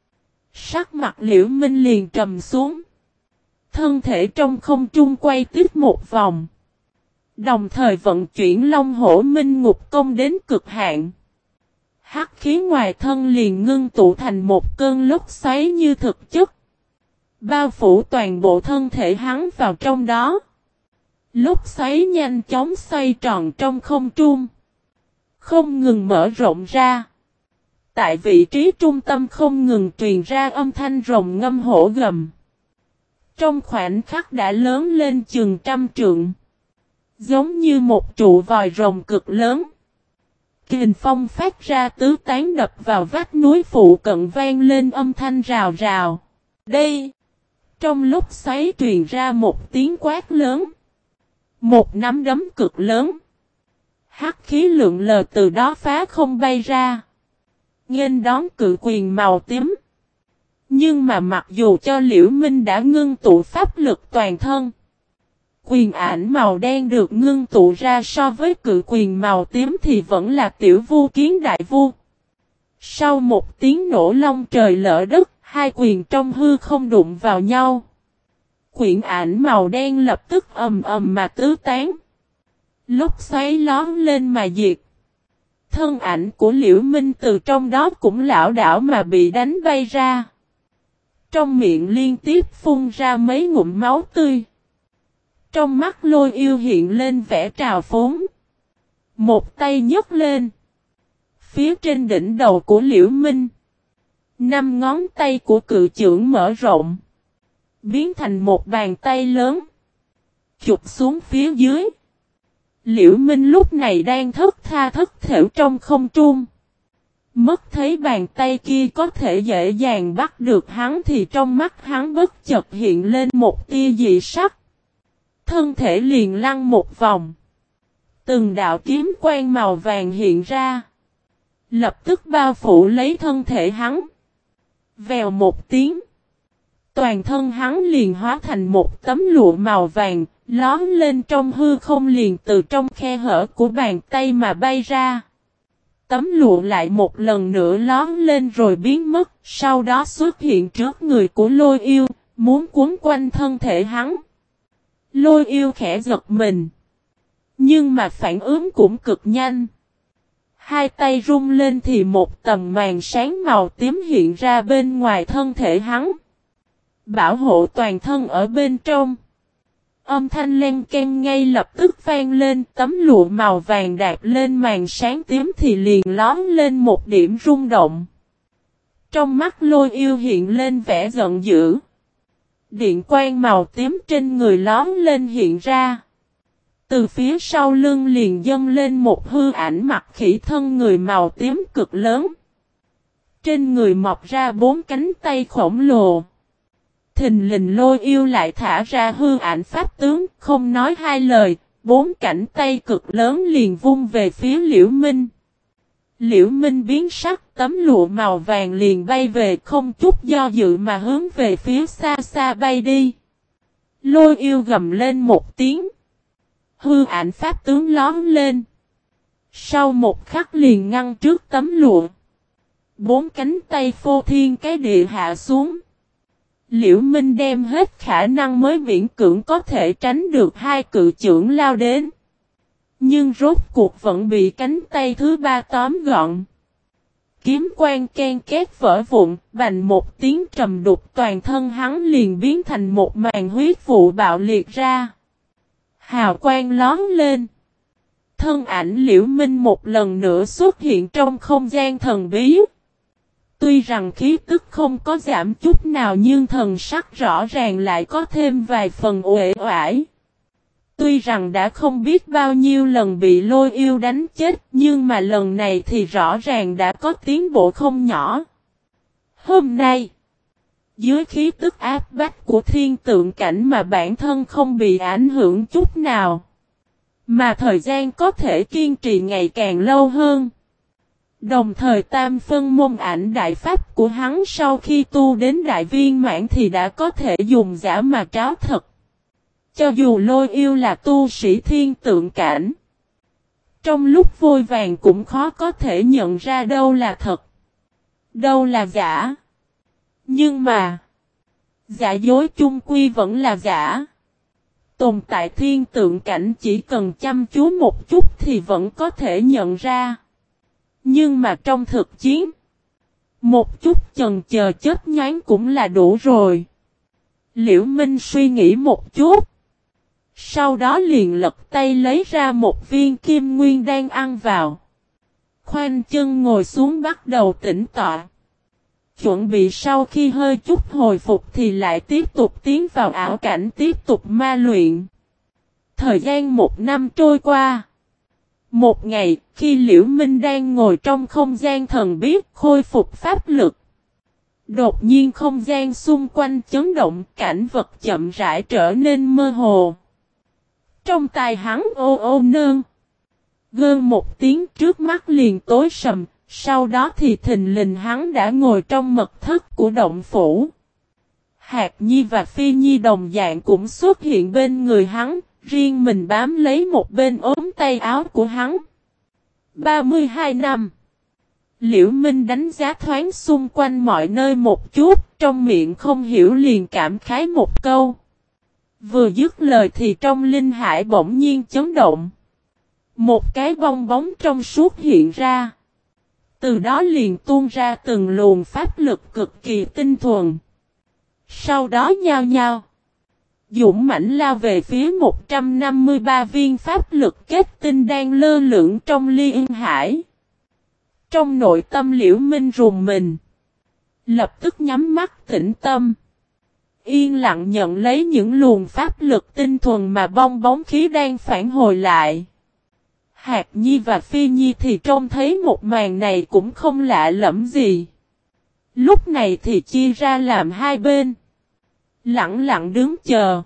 Speaker 1: Sắc mặt Liễu Minh liền trầm xuống. Thân thể trong không trung quay tiếp một vòng. Đồng thời vận chuyển Long Hổ Minh Ngục công đến cực hạn. Hắc khí ngoài thân liền ngưng tụ thành một cơn lốc xoáy như thực chất. Bao phủ toàn bộ thân thể hắn vào trong đó. Lốc xoáy nhanh chóng xoay tròn trong không trung. Không ngừng mở rộng ra. Tại vị trí trung tâm không ngừng truyền ra âm thanh rồng ngâm hổ gầm. Trong khoảnh khắc đã lớn lên chừng 100 trượng. Giống như một trụ vòi rồng cực lớn. Kình phong phát ra tứ tán đập vào vách núi phụ cận vang lên âm thanh rào rào. Đây! Trong lúc xoáy truyền ra một tiếng quát lớn. Một nắm đấm cực lớn. Hắc khí lượn lờ từ đó phá không bay ra. Nghênh đón cự quyền màu tím. Nhưng mà mặc dù cho Liễu Minh đã ngưng tụ pháp lực toàn thân. Quyền ảnh màu đen được ngưng tụ ra so với cự quyền màu tím thì vẫn là tiểu vu kiến đại vu. Sau một tiếng nổ long trời lỡ đất, hai quyền trong hư không đụng vào nhau. Quyển ảnh màu đen lập tức ầm ầm mà tứ tán. Lốc xoáy lóm lên mà diệt. Thân ảnh của Liễu Minh từ trong đó cũng lảo đảo mà bị đánh bay ra. Trong miệng liên tiếp phun ra mấy ngụm máu tươi. Trong mắt Lôi Yêu hiện lên vẻ trào phúng. Một tay nhấc lên. Phía trên đỉnh đầu của Liễu Minh. 5 ngón tay của cự chưởng mở rộng. Biến thành một bàn tay lớn. Chụp xuống phía dưới. Liễu Minh lúc này đang thất tha thất thểu trong không trung. Mất thấy bàn tay kia có thể dễ dàng bắt được hắn thì trong mắt hắn bất chợt hiện lên một tia dị sắc. Thân thể liền lăn một vòng. Từng đạo kiếm quang màu vàng hiện ra. Lập tức bao phủ lấy thân thể hắn. Vèo một tiếng. Toàn thân hắn liền hóa thành một tấm lụa màu vàng, lóm lên trong hư không liền từ trong khe hở của bàn tay mà bay ra. Tấm lụa lại một lần nữa lóm lên rồi biến mất, sau đó xuất hiện trước người của Lôi Yêu, muốn quấn quanh thân thể hắn. Lôi Yêu khẽ giật mình. Nhưng mà phản ứng cũng cực nhanh. Hai tay rung lên thì một tầng màn sáng màu tím hiện ra bên ngoài thân thể hắn. Bảo hộ toàn thân ở bên trong. Âm thanh len keng ngay lập tức vang lên, tấm lụa màu vàng đạp lên màn sáng tím thì liền lóm lên một điểm rung động. Trong mắt Lôi Yêu hiện lên vẻ giận dữ. Điện quang màu tím trên người lóm lên hiện ra. Từ phía sau lưng liền dâng lên một hư ảnh mặt khỉ thân người màu tím cực lớn. Trên người mọc ra 4 cánh tay khổng lồ. Thình lình Lôi Yêu lại thả ra hư ảnh pháp tướng, không nói hai lời, 4 cánh tay cực lớn liền vung về phía Liễu Minh. Liễu Minh biến sắc, tấm lụa màu vàng liền bay về không chút do dự mà hướng về phía xa xa bay đi. Lôi Yêu gầm lên một tiếng. Hư ảnh pháp tướng lóm lên. Sau một khắc liền ngăn trước tấm lụa. 4 cánh tay phô thiên cái địa hạ xuống. Liễu Minh đem hết khả năng mới miễn cưỡng có thể tránh được hai cự chưởng lao đến. Nhưng rốt cuộc vẫn bị cánh tay thứ ba tóm gọn. Kiếm quang ken két vỡ vụn, bành một tiếng trầm đục toàn thân hắn liền biến thành một màn huyết vụ bạo liệt ra. Hào quang lóm lên. Thân ảnh Liễu Minh một lần nữa xuất hiện trong không gian thần bí. Tuy rằng khí tức không có giảm chút nào nhưng thần sắc rõ ràng lại có thêm vài phần uể oải. Tuy rằng đã không biết bao nhiêu lần bị Lôi Yêu đánh chết nhưng mà lần này thì rõ ràng đã có tiến bộ không nhỏ. Hôm nay, dưới khí tức áp bách của thiên tượng cảnh mà bản thân không bị ảnh hưởng chút nào. Mà thời gian có thể kiên trì ngày càng lâu hơn. Đồng thời tam phân môn ảnh đại pháp của hắn sau khi tu đến đại viên mãn thì đã có thể dùng giả mà tráo thật. Cho dù Lôi Yêu là tu sĩ thiên tượng cảnh. Trong lúc vội vàng cũng khó có thể nhận ra đâu là thật. Đâu là giả. Nhưng mà. Giả dối chung quy vẫn là giả. Tồn tại thiên tượng cảnh chỉ cần chăm chú một chút thì vẫn có thể nhận ra. Nhưng mà trong thực chiến. Một chút chần chờ chết nhoáng cũng là đủ rồi. Liễu Minh suy nghĩ một chút. Sau đó liền lật tay lấy ra một viên kim nguyên đan ăn vào. Khoanh chân ngồi xuống bắt đầu tĩnh tọa. Chuẩn bị sau khi hơi chút hồi phục thì lại tiếp tục tiến vào ảo cảnh tiếp tục ma luyện. Thời gian 1 năm trôi qua. Một ngày, khi Liễu Minh đang ngồi trong không gian thần bí khôi phục pháp lực. Đột nhiên không gian xung quanh chấn động, cảnh vật chậm rãi trở nên mơ hồ. Trong tai hắn ô ô nơn. Gơn một tiếng trước mắt liền tối sầm, sau đó thì thình lình hắn đã ngồi trong mật thất của động phủ. Hạc Nhi và Phi Nhi đồng dạng cũng xuất hiện bên người hắn, riêng mình bám lấy một bên ốm tay áo của hắn. 32 năm. Liễu Minh đánh giá thoáng xung quanh mọi nơi một chút, trong miệng không hiểu liền cảm khái một câu. Vừa dứt lời thì trong linh hải bỗng nhiên chấn động. Một cái bong bóng trong suốt hiện ra. Từ đó liền tuôn ra từng luồng pháp lực cực kỳ tinh thuần. Sau đó nhao nhao dũng mãnh lao về phía 153 viên pháp lực kết tinh đang lơ lửng trong liên hải. Trong nội tâm Liễu Minh rùng mình. Lập tức nhắm mắt tĩnh tâm. Yên lặng nhận lấy những luồng pháp lực tinh thuần mà bong bóng khí đang phản hồi lại. Hạc Nhi và Phi Nhi thì trông thấy một màn này cũng không lạ lẫm gì. Lúc này thì chia ra làm hai bên. Lặng lặng đứng chờ.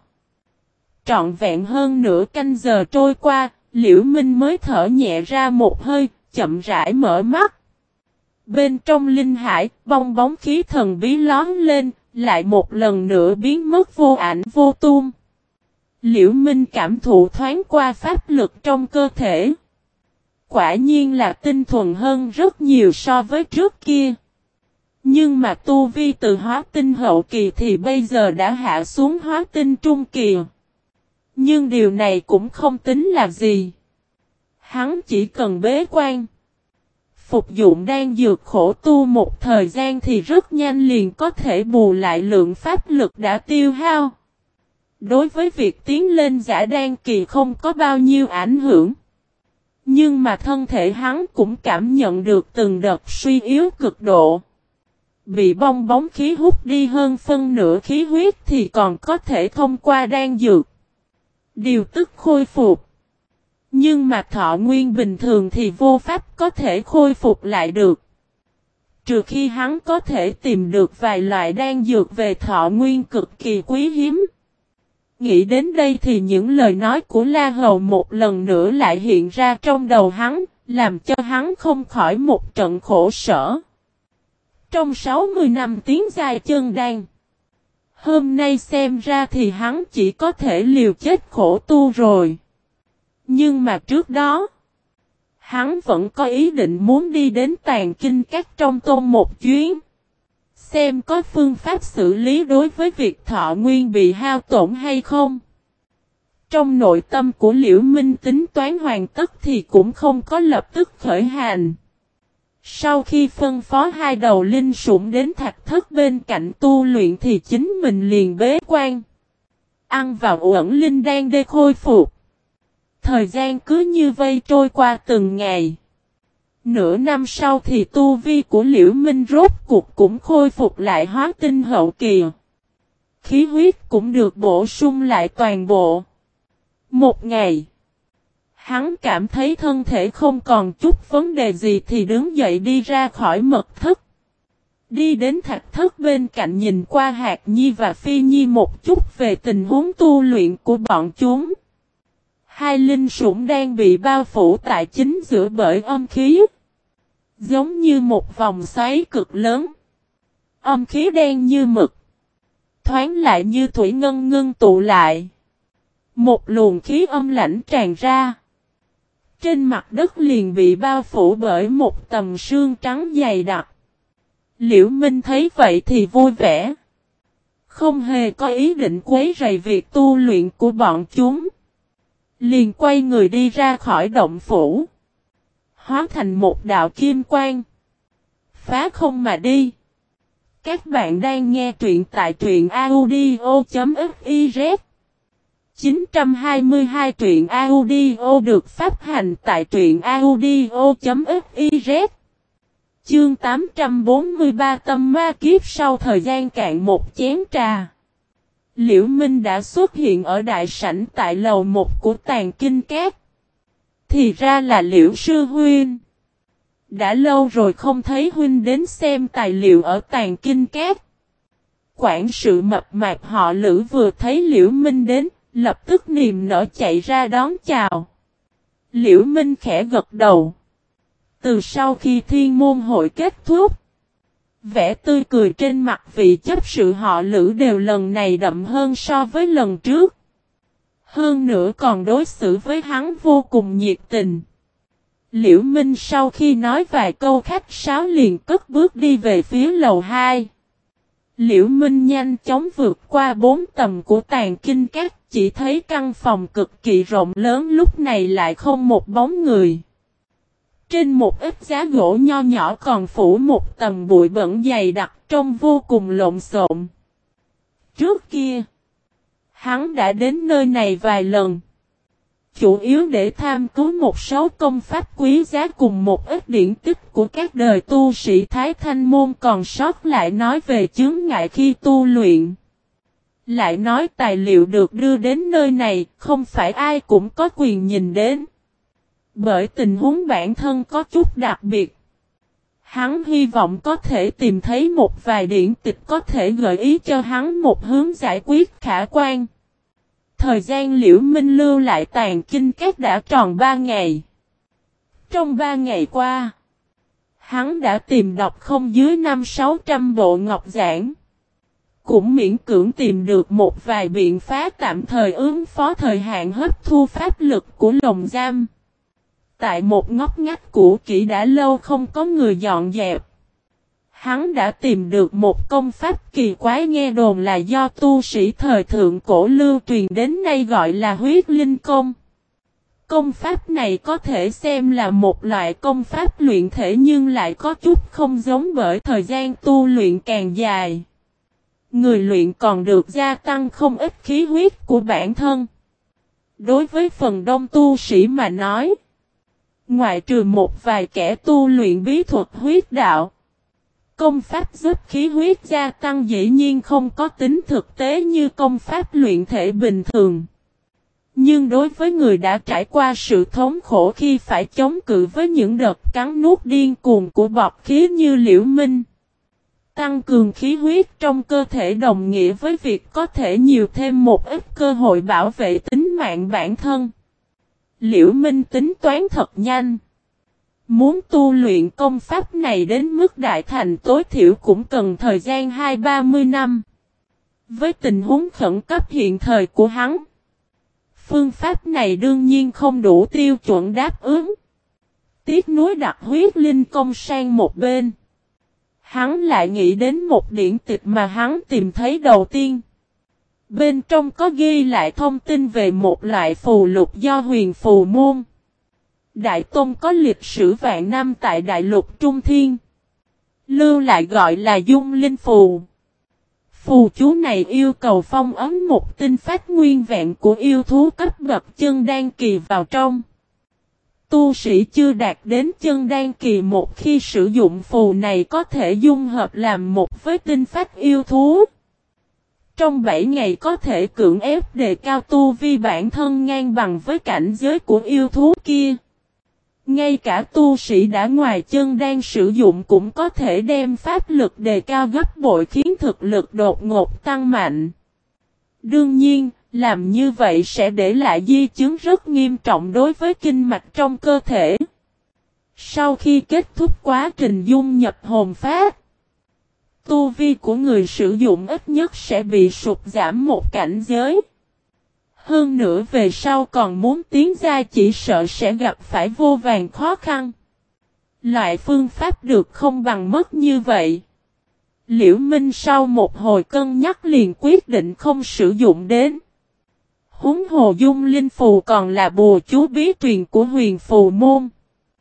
Speaker 1: Trọn vẹn hơn nửa canh giờ trôi qua, Liễu Minh mới thở nhẹ ra một hơi, chậm rãi mở mắt. Bên trong linh hải, bong bóng khí thần bí lóm lên, lại một lần nữa biến mất vô ảnh vô tung. Liễu Minh cảm thụ thoáng qua pháp lực trong cơ thể. Quả nhiên là tinh thuần hơn rất nhiều so với trước kia. Nhưng mà tu vi từ hóa tinh hậu kỳ thì bây giờ đã hạ xuống hóa tinh trung kỳ. Nhưng điều này cũng không tính là gì. Hắn chỉ cần bế quan. Phục dụng đan dược khổ tu một thời gian thì rất nhanh liền có thể bù lại lượng pháp lực đã tiêu hao. Đối với việc tiến lên giả đan kỳ không có bao nhiêu ảnh hưởng. Nhưng mà thân thể hắn cũng cảm nhận được từng đợt suy yếu cực độ. Bị bong bóng khí hút đi hơn phân nửa khí huyết thì còn có thể thông qua đan dược. Điều tức khôi phục. Nhưng mà thọ nguyên bình thường thì vô pháp có thể khôi phục lại được. Trừ khi hắn có thể tìm được vài loại đan dược về thọ nguyên cực kỳ quý hiếm. Nghĩ đến đây thì những lời nói của La Hầu một lần nữa lại hiện ra trong đầu hắn, làm cho hắn không khỏi một trận khổ sở. Trong 60 năm tiến dài chân đan, hôm nay xem ra thì hắn chỉ có thể liều chết khổ tu rồi. Nhưng mà trước đó, hắn vẫn có ý định muốn đi đến Tàn Kinh Các trong tôn một chuyến. Xem có phương pháp xử lý đối với việc thọ nguyên bị hao tổn hay không. Trong nội tâm của Liễu Minh tính toán hoàn tất thì cũng không có lập tức khởi hành. Sau khi phân phó hai đầu linh sủng đến thạch thất bên cạnh tu luyện thì chính mình liền bế quan. Ăn vào uẩn linh đan để khôi phục. Thời gian cứ như vây trôi qua từng ngày. Nửa năm sau thì tu vi của Liễu Minh rốt cuộc cũng khôi phục lại hóa tinh hậu kỳ. Khí huyết cũng được bổ sung lại toàn bộ. Một ngày, hắn cảm thấy thân thể không còn chút vấn đề gì thì đứng dậy đi ra khỏi mật thất. Đi đến thạch thất bên cạnh nhìn qua Hạc Nhi và Phi Nhi một chút về tình huống tu luyện của bọn chúng. Hai linh sủng đang bị bao phủ tại chính giữa bởi âm khí. Giống như một vòng xoáy cực lớn. Âm khí đen như mực. Thoáng lại như thủy ngân ngưng tụ lại. Một luồng khí âm lãnh tràn ra. Trên mặt đất liền bị bao phủ bởi một tầng sương trắng dày đặc. Liễu Minh thấy vậy thì vui vẻ. Không hề có ý định quấy rầy việc tu luyện của bọn chúng. Liền quay người đi ra khỏi động phủ. Hóa thành một đạo kim quang. Phá không mà đi. Các bạn đang nghe truyện tại truyện audio.fiz 922 truyện audio được phát hành tại truyện audio.fiz. Chương 843 tâm ma kiếp sau thời gian cạn một chén trà. Liễu Minh đã xuất hiện ở đại sảnh tại lầu 1 của Tàn Kinh Các. Thì ra là Liễu sư huynh. Đã lâu rồi không thấy huynh đến xem tài liệu ở Tàn Kinh Các. Quản sự mập mạp họ Lữ vừa thấy Liễu Minh đến, lập tức niềm nở chạy ra đón chào. Liễu Minh khẽ gật đầu. Từ sau khi thiên môn hội kết thúc, vẻ tươi cười trên mặt vị chấp sự họ Lữ đều lần này đậm hơn so với lần trước. Hơn nữa còn đối xử với hắn vô cùng nhiệt tình. Liễu Minh sau khi nói vài câu khách sáo liền cất bước đi về phía lầu 2. Liễu Minh nhanh chóng vượt qua 4 tầng của tàn kinh các, chỉ thấy căn phòng cực kỳ rộng lớn lúc này lại không một bóng người. Trên một ít giá gỗ nho nhỏ còn phủ một tầng bụi bẩn dày đặc trông vô cùng lộn xộn. Trước kia, hắn đã đến nơi này vài lần. Chủ yếu để tham cứu một số công pháp quý giá cùng một ít điển tích của các đời tu sĩ Thái Thanh Môn còn sót lại nói về chướng ngại khi tu luyện. Lại nói tài liệu được đưa đến nơi này không phải ai cũng có quyền nhìn đến. Bởi tình huống bản thân có chút đặc biệt. Hắn hy vọng có thể tìm thấy một vài điển tịch có thể gợi ý cho hắn một hướng giải quyết khả quan. Thời gian Liễu Minh lưu lại tàn kinh các đã tròn 3 ngày. Trong 3 ngày qua, hắn đã tìm đọc không dưới 500-600 bộ ngọc giảng. Cũng miễn cưỡng tìm được một vài biện pháp tạm thời ứng phó thời hạn hấp thu pháp lực của lồng giam. Tại một ngóc ngách cũ kỹ đã lâu không có người dọn dẹp. Hắn đã tìm được một công pháp kỳ quái nghe đồn là do tu sĩ thời thượng cổ lưu truyền đến nay gọi là huyết linh công. Công pháp này có thể xem là một loại công pháp luyện thể nhưng lại có chút không giống bởi thời gian tu luyện càng dài. Người luyện còn được gia tăng không ít khí huyết của bản thân. Đối với phần đông tu sĩ mà nói, ngoại trừ một vài kẻ tu luyện bí thuật huyết đạo, công pháp giúp khí huyết gia tăng dĩ nhiên không có tính thực tế như công pháp luyện thể bình thường. Nhưng đối với người đã trải qua sự thống khổ khi phải chống cự với những đợt cắn nuốt điên cuồng của bọt khí như Liễu Minh, tăng cường khí huyết trong cơ thể đồng nghĩa với việc có thể nhiều thêm một ít cơ hội bảo vệ tính mạng bản thân. Liễu Minh tính toán thật nhanh. Muốn tu luyện công pháp này đến mức đại thành tối thiểu cũng cần thời gian 20-30 năm. Với tình huống khẩn cấp hiện thời của hắn, phương pháp này đương nhiên không đủ tiêu chuẩn đáp ứng. Tiếc nuối đặt huyết linh công sang một bên. Hắn lại nghĩ đến một điển tịch mà hắn tìm thấy đầu tiên. Bên trong có ghi lại thông tin về một loại phù lục do Huyền Phù Môn Đại Tôn có lịch sử vạn năm tại Đại Lục Trung Thiên lưu lại gọi là Dung Linh Phù. Phù chú này yêu cầu phong ấn một tinh phách nguyên vẹn của yêu thú cấp bậc chân đan kỳ vào trong. Tu sĩ chưa đạt đến chân đan kỳ một khi sử dụng phù này có thể dung hợp làm một với tinh phách yêu thú. Trong 7 ngày có thể cưỡng ép đề cao tu vi bản thân ngang bằng với cảnh giới của yêu thú kia. Ngay cả tu sĩ đã ngoài chân đang sử dụng cũng có thể đem pháp lực đề cao gấp bội khiến thực lực đột ngột tăng mạnh. Đương nhiên, làm như vậy sẽ để lại di chứng rất nghiêm trọng đối với kinh mạch trong cơ thể. Sau khi kết thúc quá trình dung nhập hồn pháp, tu vi của người sử dụng ít nhất sẽ bị sụt giảm một cảnh giới. Hơn nữa về sau còn muốn tiến gia chỉ sợ sẽ gặp phải vô vàn khó khăn. Loại phương pháp được không bằng mất như vậy. Liễu Minh sau một hồi cân nhắc liền quyết định không sử dụng đến. Huống hồ Dung Linh Phù còn là bùa chú bí truyền của Huyền Phù Môn.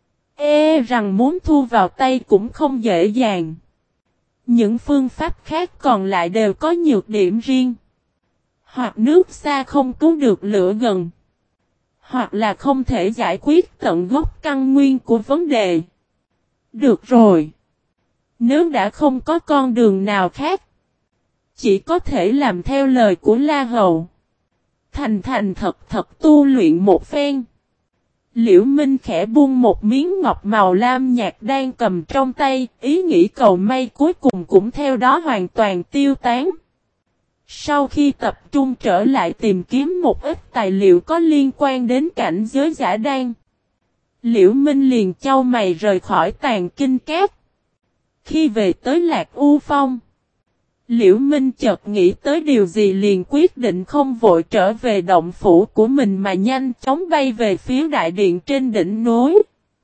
Speaker 1: Rằng muốn thu vào tay cũng không dễ dàng. Những phương pháp khác còn lại đều có nhược điểm riêng. Hoặc nước xa không cứu được lửa gần. Hoặc là không thể giải quyết tận gốc căn nguyên của vấn đề. Được rồi. Nếu đã không có con đường nào khác, chỉ có thể làm theo lời của La Hầu. Thành thật tu luyện một phen. Liễu Minh khẽ buông một miếng ngọc màu lam nhạt đang cầm trong tay, ý nghĩ cầu may cuối cùng cũng theo đó hoàn toàn tiêu tán. Sau khi tập trung trở lại tìm kiếm một ít tài liệu có liên quan đến cảnh giới giả đan, Liễu Minh liền chau mày rời khỏi tàn kinh cát. Khi về tới Lạc U Phong, Liễu Minh chợt nghĩ tới điều gì liền quyết định không vội trở về động phủ của mình mà nhanh chóng bay về phía đại điện trên đỉnh núi.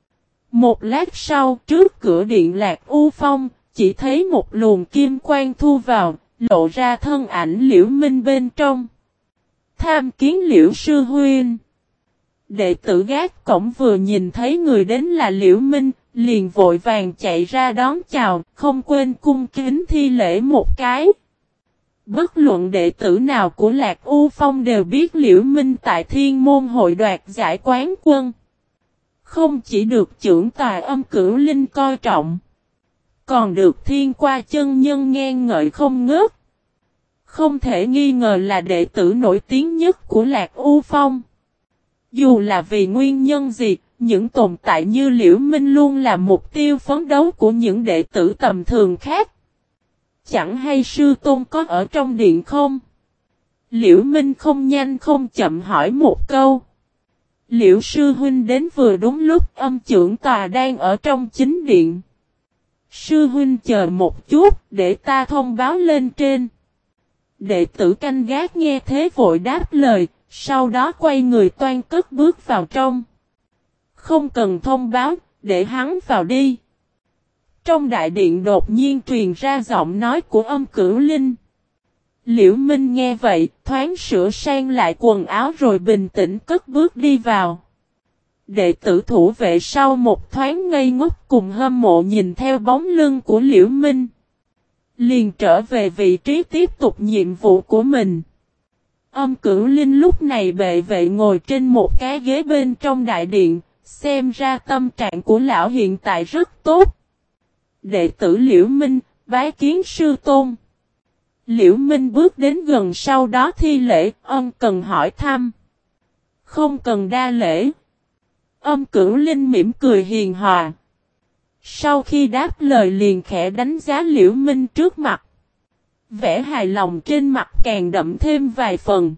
Speaker 1: Một lát sau, trước cửa điện Lạc U Phong, chỉ thấy một luồng kim quang thu vào, lộ ra thân ảnh Liễu Minh bên trong. Tham kiến Liễu sư huynh. Đệ tử gác cổng vừa nhìn thấy người đến là Liễu Minh, liền vội vàng chạy ra đón chào, không quên cung kính thi lễ một cái. Bất luận đệ tử nào của Lạc U Phong đều biết Liễu Minh tại Thiên Môn hội đoạt giải quán quân. Không chỉ được trưởng tòa Âm Cửu Linh coi trọng, còn được Thiên Qua chân nhân khen ngợi không ngớt. Không thể nghi ngờ là đệ tử nổi tiếng nhất của Lạc U Phong. Dù là vì nguyên nhân gì, những tồn tại như Liễu Minh luôn là mục tiêu phấn đấu của những đệ tử tầm thường khác. Chẳng hay sư tôn có ở trong điện không? Liễu Minh không nhanh không chậm hỏi một câu. Liễu sư huynh đến vừa đúng lúc, Âm trưởng tòa đang ở trong chính điện. Sư huynh chờ một chút, để ta thông báo lên trên. Đệ tử canh gác nghe thế vội đáp lời, sau đó quay người toan cất bước vào trong. Không cần thông báo, để hắn vào đi. Trong đại điện đột nhiên truyền ra giọng nói của Âm Cửu Linh. Liễu Minh nghe vậy, thoáng sửa sang lại quần áo rồi bình tĩnh cất bước đi vào. Đệ tử thủ vệ sau một thoáng ngây ngốc cùng hâm mộ nhìn theo bóng lưng của Liễu Minh. Liền trở về vị trí tiếp tục nhiệm vụ của mình. Âm Cửu Linh lúc này bệ vệ ngồi trên một cái ghế bên trong đại điện, xem ra tâm trạng của lão hiện tại rất tốt. Đệ tử Liễu Minh, bái kiến sư tôn. Liễu Minh bước đến gần sau đó thi lễ, ân cần hỏi thăm. Không cần đa lễ. Âm Cửu Linh mỉm cười hiền hòa. Sau khi đáp lời liền khẽ đánh giá Liễu Minh trước mặt. Vẻ hài lòng trên mặt càng đậm thêm vài phần.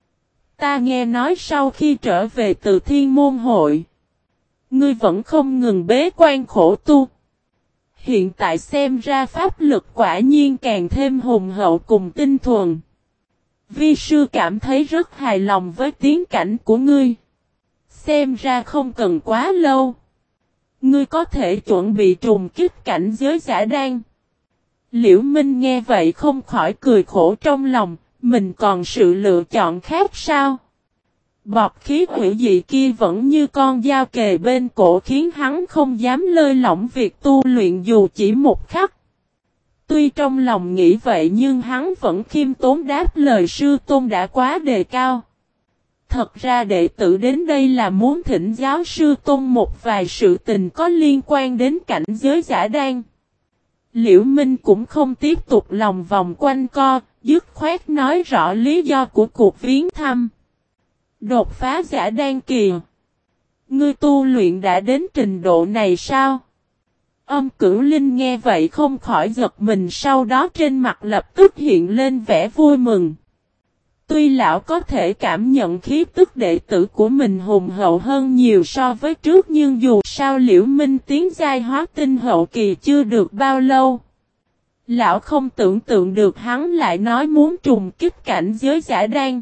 Speaker 1: Ta nghe nói sau khi trở về từ Thiên Môn hội, ngươi vẫn không ngừng bế quan khổ tu. Hiện tại xem ra pháp lực quả nhiên càng thêm hùng hậu cùng tinh thuần. Vi sư cảm thấy rất hài lòng với tiến cảnh của ngươi. Xem ra không cần quá lâu. Ngươi có thể chuẩn bị trùng kích cảnh giới giả đan. Liễu Minh nghe vậy không khỏi cười khổ trong lòng, mình còn sự lựa chọn khác sao? Bọt khí hủy dị kia vẫn như con dao kề bên cổ khiến hắn không dám lơi lỏng việc tu luyện dù chỉ một khắc. Tuy trong lòng nghĩ vậy nhưng hắn vẫn khiêm tốn đáp lời sư tôn đã quá đề cao. Thật ra đệ tử đến đây là muốn thỉnh giáo sư tôn một vài sự tình có liên quan đến cảnh giới giả đan. Liễu Minh cũng không tiếp tục lòng vòng quanh co, dứt khoát nói rõ lý do của cuộc viếng thăm. Đột phá giả đan kỳ. Ngươi tu luyện đã đến trình độ này sao? Âm Cửu Linh nghe vậy không khỏi giật mình, sau đó trên mặt lập tức hiện lên vẻ vui mừng. Tuy lão có thể cảm nhận khí tức đệ tử của mình hùng hậu hơn nhiều so với trước nhưng dù sao Liễu Minh tiến giai hóa tinh hậu kỳ chưa được bao lâu. Lão không tưởng tượng được hắn lại nói muốn trùng kích cảnh giới giả đan.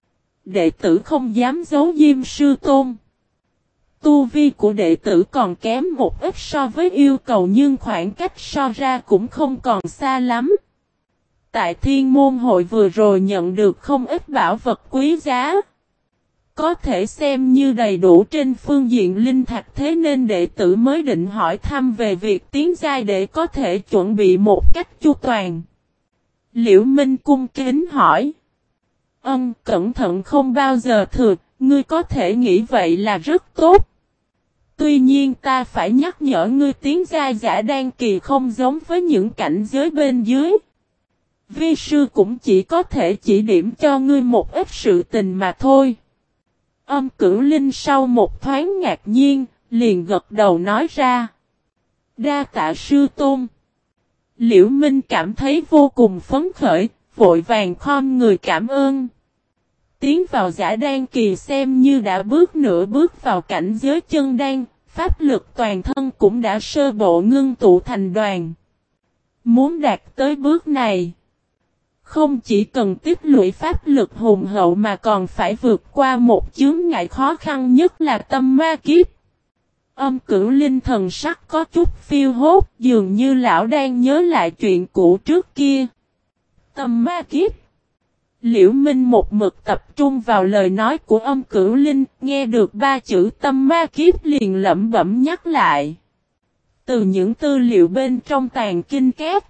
Speaker 1: Đệ tử không dám giấu diêm sư tôn. Tu vi của đệ tử còn kém một ít so với yêu cầu nhưng khoảng cách so ra cũng không còn xa lắm. Tại Thiên Môn hội vừa rồi nhận được không ít bảo vật quý giá. Có thể xem như đầy đủ trên phương diện linh thạch, thế nên đệ tử mới định hỏi thăm về việc tiến giai để có thể chuẩn bị một cách chu toàn. Liễu Minh cung kính hỏi. Cẩn thận không bao giờ thừa, ngươi có thể nghĩ vậy là rất tốt. Tuy nhiên ta phải nhắc nhở ngươi tiến giai giả đan kỳ không giống với những cảnh giới bên dưới. Vi sư cũng chỉ có thể chỉ điểm cho ngươi một ít sự tình mà thôi. Âm Cửu Linh sau một thoáng ngạc nhiên, liền gật đầu nói ra. Đa tạ sư tôn. Liễu Minh cảm thấy vô cùng phấn khởi, vội vàng khom người cảm ơn. Tiến vào giả đan kỳ xem như đã nửa bước vào cảnh giới chân đan, pháp lực toàn thân cũng đã sơ bộ ngưng tụ thành đoàn. Muốn đạt tới bước này, Không chỉ cần tích lũy pháp lực hùng hậu mà còn phải vượt qua một chướng ngại khó khăn nhất là tâm ma kiếp. Âm Cửu Linh thần sắc có chút phiêu hốt, dường như lão đang nhớ lại chuyện cũ trước kia. Tâm ma kiếp. Liễu Minh một mực tập trung vào lời nói của Âm Cửu Linh, nghe được ba chữ tâm ma kiếp liền lẩm bẩm nhắc lại. Từ những tư liệu bên trong tàng kinh kép,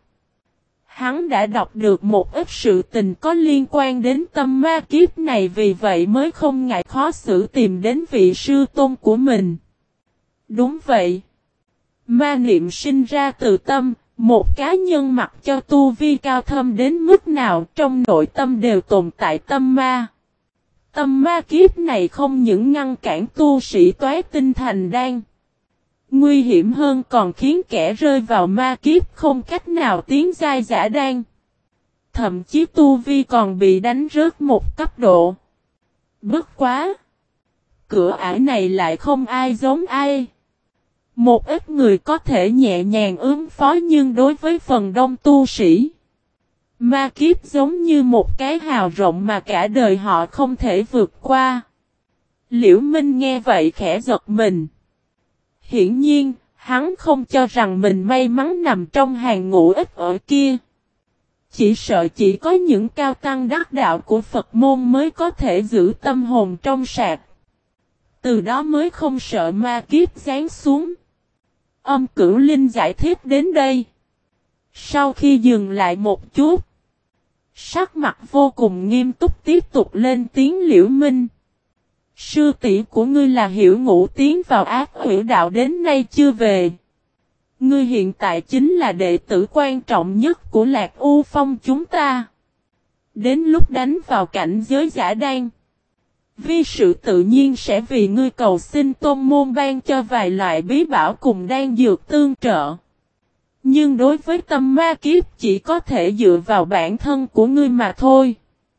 Speaker 1: hắn đã đọc được một ít sự tình có liên quan đến tâm ma kiếp này, vì vậy mới không ngại khó xử tìm đến vị sư tôn của mình. Đúng vậy. Ma niệm sinh ra từ tâm, một cá nhân mặc cho tu vi cao thâm đến mức nào trong nội tâm đều tồn tại tâm ma. Tâm ma kiếp này không những ngăn cản tu sĩ toái tinh thành đan, nguy hiểm hơn còn khiến kẻ rơi vào ma kiếp không cách nào tiến giai giả đan. Thậm chí tu vi còn bị đánh rớt một cấp độ. Bất quá! Cửa ải này lại không ai giống ai. Một ít người có thể nhẹ nhàng ứng phó, nhưng đối với phần đông tu sĩ, ma kiếp giống như một cái hào rộng mà cả đời họ không thể vượt qua. Liễu Minh nghe vậy khẽ giật mình. Hiển nhiên, hắn không cho rằng mình may mắn nằm trong hàng ngũ ít ở kia. Chỉ sợ chỉ có những cao tăng đắc đạo của Phật môn mới có thể giữ tâm hồn trong sạch. Từ đó mới không sợ ma kiếp giáng xuống. Âm Cửu Linh giải thích đến đây. Sau khi dừng lại một chút, sắc mặt vô cùng nghiêm túc tiếp tục lên tiếng. Liễu Minh, sư tỷ của ngươi là Hiểu Ngũ tiến vào ác hủy đạo đến nay chưa về. Ngươi hiện tại chính là đệ tử quan trọng nhất của Lạc U Phong chúng ta. Đến lúc đánh vào cảnh giới giả đan, vi sự tự nhiên sẽ vì ngươi cầu xin tôn môn ban cho vài loại bí bảo cùng đan dược tương trợ. Nhưng đối với tâm ma kiếp chỉ có thể dựa vào bản thân của ngươi mà thôi.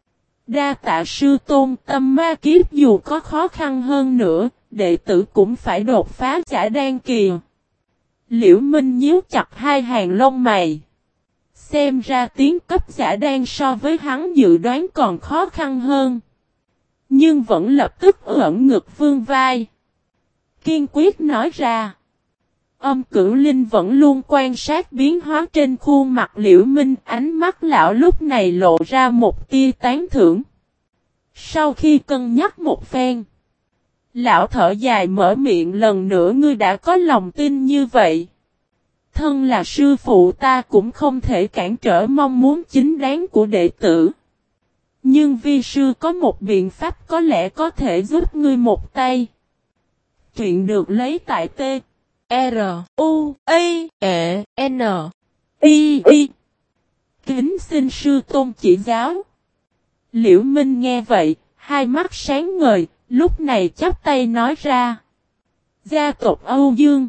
Speaker 1: Đa tạ sư tôn, tâm ma kiếp dù có khó khăn hơn nữa, đệ tử cũng phải đột phá giả đan kỳ. Liễu Minh nhíu chặt hai hàng lông mày. Xem ra tiến cấp giả đan so với hắn dự đoán còn khó khăn hơn. Nhưng vẫn lập tức ẩn ngực vương vai. Kiên quyết nói ra. Âm Cửu Linh vẫn luôn quan sát biến hóa trên khuôn mặt Liễu Minh, ánh mắt lão lúc này lộ ra một tia tán thưởng. Sau khi cân nhắc một phen, lão thở dài mở miệng lần nữa, ngươi đã có lòng tin như vậy. Thân là sư phụ ta cũng không thể cản trở mong muốn chính đáng của đệ tử. Nhưng vi sư có một biện pháp có lẽ có thể giúp ngươi một tay. Truyện được lấy tại T. R. U. A. E. N. I. I. Kính xin sư tôn chỉ giáo. Liễu Minh nghe vậy, hai mắt sáng ngời, lúc này chắp tay nói ra. Gia tộc Âu Dương,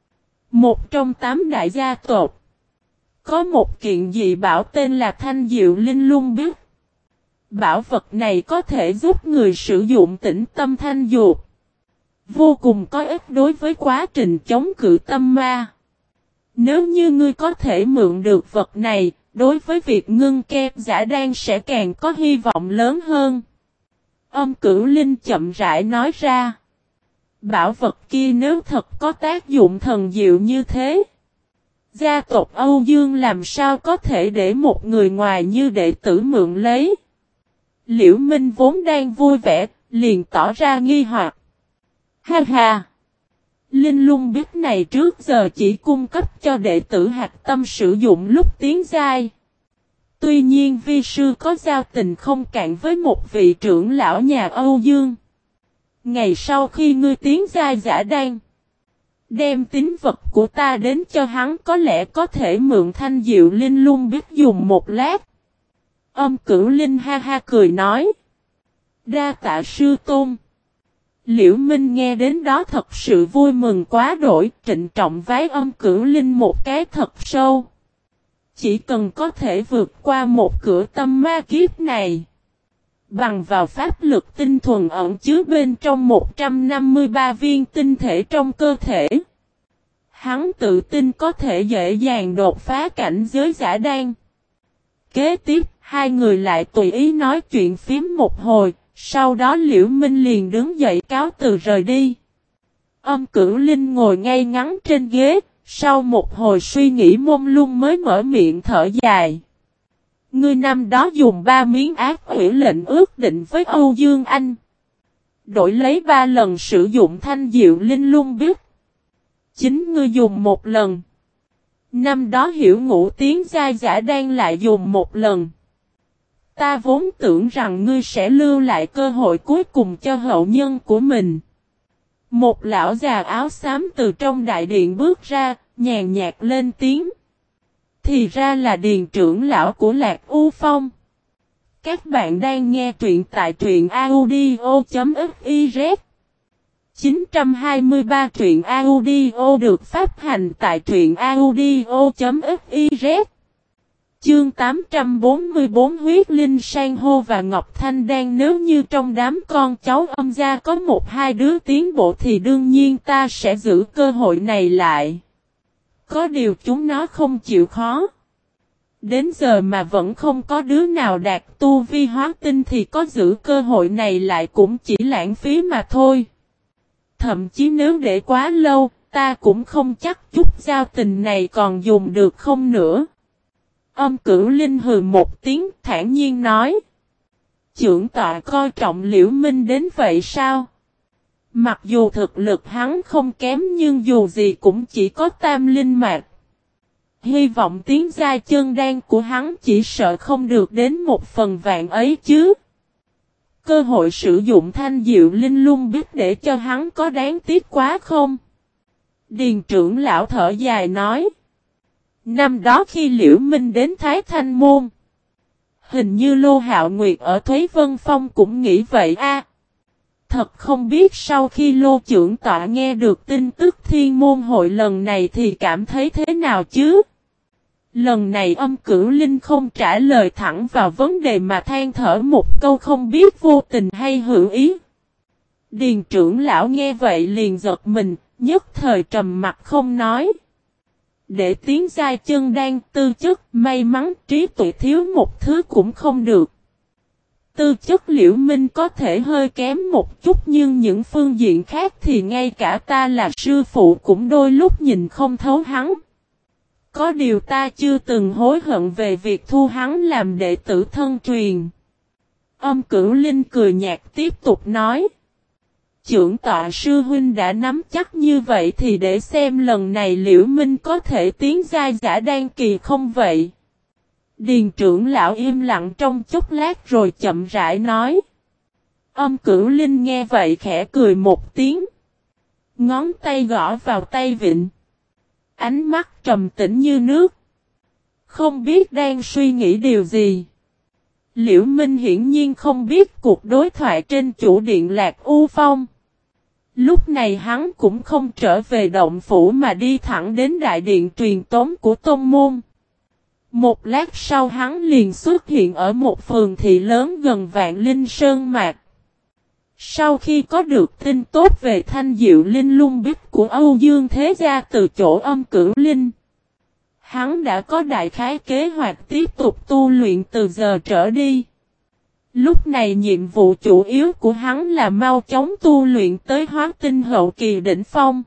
Speaker 1: một trong 8 đại gia tộc, có một kiện dị bảo tên là Thanh Diệu Linh Lung Biết. Bảo vật này có thể giúp người sử dụng tĩnh tâm thanh dục, vô cùng có ích đối với quá trình chống cự tâm ma. Nếu như ngươi có thể mượn được vật này, đối với việc ngưng kép giả đan sẽ càng có hy vọng lớn hơn. Âm Cửu Linh chậm rãi nói ra. Bảo vật kia nếu thật có tác dụng thần diệu như thế, gia tộc Âu Dương làm sao có thể để một người ngoài như đệ tử mượn lấy. Liễu Minh vốn đang vui vẻ, liền tỏ ra nghi hoặc. Ha ha! Linh Lung Biết này trước giờ chỉ cung cấp cho đệ tử hạch tâm sử dụng lúc tiến giai. Tuy nhiên vi sư có giao tình không cạn với một vị trưởng lão nhà Âu Dương. Ngày sau khi ngươi tiến giai giả đan, đem tín vật của ta đến cho hắn, có lẽ có thể mượn Thanh Diệu Linh Lung Biết dùng một lát. Âm Cửu Linh ha ha cười nói. Đa tạ sư tôn. Liễu Minh nghe đến đó thật sự vui mừng quá đổi, trịnh trọng vái Âm Cửu Linh một cái thật sâu. Chỉ cần có thể vượt qua một cửa tâm ma kiếp này, bằng vào pháp lực tinh thuần ẩn chứa bên trong 153 viên tinh thể trong cơ thể, hắn tự tin có thể dễ dàng đột phá cảnh giới giả đan. Kế tiếp, Hai người lại tùy ý nói chuyện phím một hồi, sau đó Liễu Minh liền đứng dậy cáo từ rời đi. Âm Cửu Linh ngồi ngay ngắn trên ghế, sau một hồi suy nghĩ mông lung mới mở miệng thở dài. Ngươi năm đó dùng 3 miếng ác ủy lệnh ước định với Âu Dương Anh. Đổi lấy 3 lần sử dụng thanh diệu linh lung biết. Chính ngươi dùng một lần. Năm đó Hiểu Ngũ Tiến giai giả đang lại dùng một lần. Ta vốn tưởng rằng ngươi sẽ lưu lại cơ hội cuối cùng cho hậu nhân của mình. Một lão già áo xám từ trong đại điện bước ra, nhàn nhạt lên tiếng. Thì ra là Điền trưởng lão của Lạc U Phong. Các bạn đang nghe truyện tại truyện audio.fiz. 923 truyện audio được phát hành tại truyện audio.fiz. Chương 844 huyết linh san hô và Ngọc Thanh Đan. Nếu như trong đám con cháu Âm gia có 1-2 đứa tiến bộ thì đương nhiên ta sẽ giữ cơ hội này lại. Có điều chúng nó không chịu khó. Đến giờ mà vẫn không có đứa nào đạt tu vi hóa tinh thì có giữ cơ hội này lại cũng chỉ lãng phí mà thôi. Thậm chí nếu để quá lâu, ta cũng không chắc chút giao tình này còn dùng được không nữa. Âm Cửu Linh hừ một tiếng thản nhiên nói. Chưởng tọa coi trọng Liễu Minh đến vậy sao? Mặc dù thực lực hắn không kém nhưng dù gì cũng chỉ có tam linh mạch. Hy vọng tiến giai chân đan của hắn chỉ sợ không được đến 1/1000 ấy chứ. Cơ hội sử dụng thanh diệu linh lung biết để cho hắn có đáng tiếc quá không? Điền trưởng lão thở dài nói. Năm đó khi Liễu Minh đến Thái Thanh Môn, hình như Lô Hạo Nguyệt ở Thúy Vân Phong cũng nghĩ vậy a. Thật không biết sau khi Lô trưởng tọa nghe được tin tức Thiên Môn hội lần này thì cảm thấy thế nào chứ? Lần này Âm Cửu Linh không trả lời thẳng vào vấn đề mà than thở một câu không biết vô tình hay hữu ý. Điền trưởng lão nghe vậy liền giật mình, nhất thời trầm mặt không nói. Để tiến giai chân đan tư chất may mắn trí tuệ thiếu một thứ cũng không được. Tư chất Liễu Minh có thể hơi kém một chút nhưng những phương diện khác thì ngay cả ta là sư phụ cũng đôi lúc nhìn không thấu hắn. Có điều ta chưa từng hối hận về việc thu hắn làm đệ tử thân truyền. Âm Cửu Linh cười nhạt tiếp tục nói. Chưởng tọa sư huynh đã nắm chắc như vậy thì để xem lần này Liễu Minh có thể tiến giai giả đan kỳ không vậy. Điền trưởng lão im lặng trong chốc lát rồi chậm rãi nói. Âm Cửu Linh nghe vậy khẽ cười một tiếng. Ngón tay gõ vào tay vịn. Ánh mắt trầm tĩnh như nước. Không biết đang suy nghĩ điều gì. Liễu Minh hiển nhiên không biết cuộc đối thoại trên chủ điện Lạc U Phong. Lúc này hắn cũng không trở về động phủ mà đi thẳng đến đại điện truyền tống của tôn môn. Một lát sau hắn liền xuất hiện ở một phường thị lớn gần Vạn Linh Sơn Mạc. Sau khi có được tin tốt về thanh diệu linh lung bích của Âu Dương Thế Gia từ chỗ Âm Cửu Linh, hắn đã có đại khái kế hoạch tiếp tục tu luyện từ giờ trở đi. Lúc này nhiệm vụ chủ yếu của hắn là mau chóng tu luyện tới hóa tinh hậu kỳ đỉnh phong.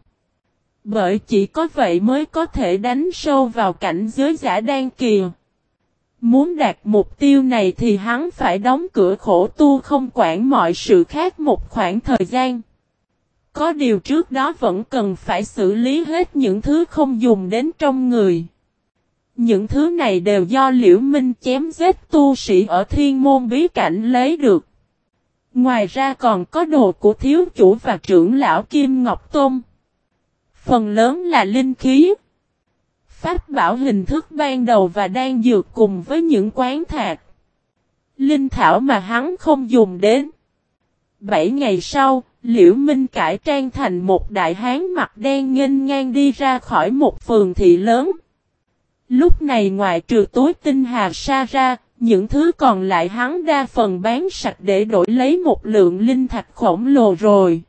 Speaker 1: Bởi chỉ có vậy mới có thể đánh sâu vào cảnh giới giả đan kỳ. Muốn đạt mục tiêu này thì hắn phải đóng cửa khổ tu không quản mọi sự khác một khoảng thời gian. Có điều trước đó vẫn cần phải xử lý hết những thứ không dùng đến trong người. Những thứ này đều do Liễu Minh chém giết tu sĩ ở Thiên Môn bí cảnh lấy được. Ngoài ra còn có đồ của thiếu chủ và trưởng lão Kim Ngọc Tôn. Phần lớn là linh khí, pháp bảo hình thức ban đầu và đan dược cùng với những quán thạch, linh thảo mà hắn không dùng đến. 7 ngày sau, Liễu Minh cải trang thành một đại hán mặt đen nghênh ngang đi ra khỏi một phường thị lớn. Lúc này ngoại trừ túi tinh hà sa ra, những thứ còn lại hắn đa phần bán sạch để đổi lấy một lượng linh thạch khổng lồ rồi.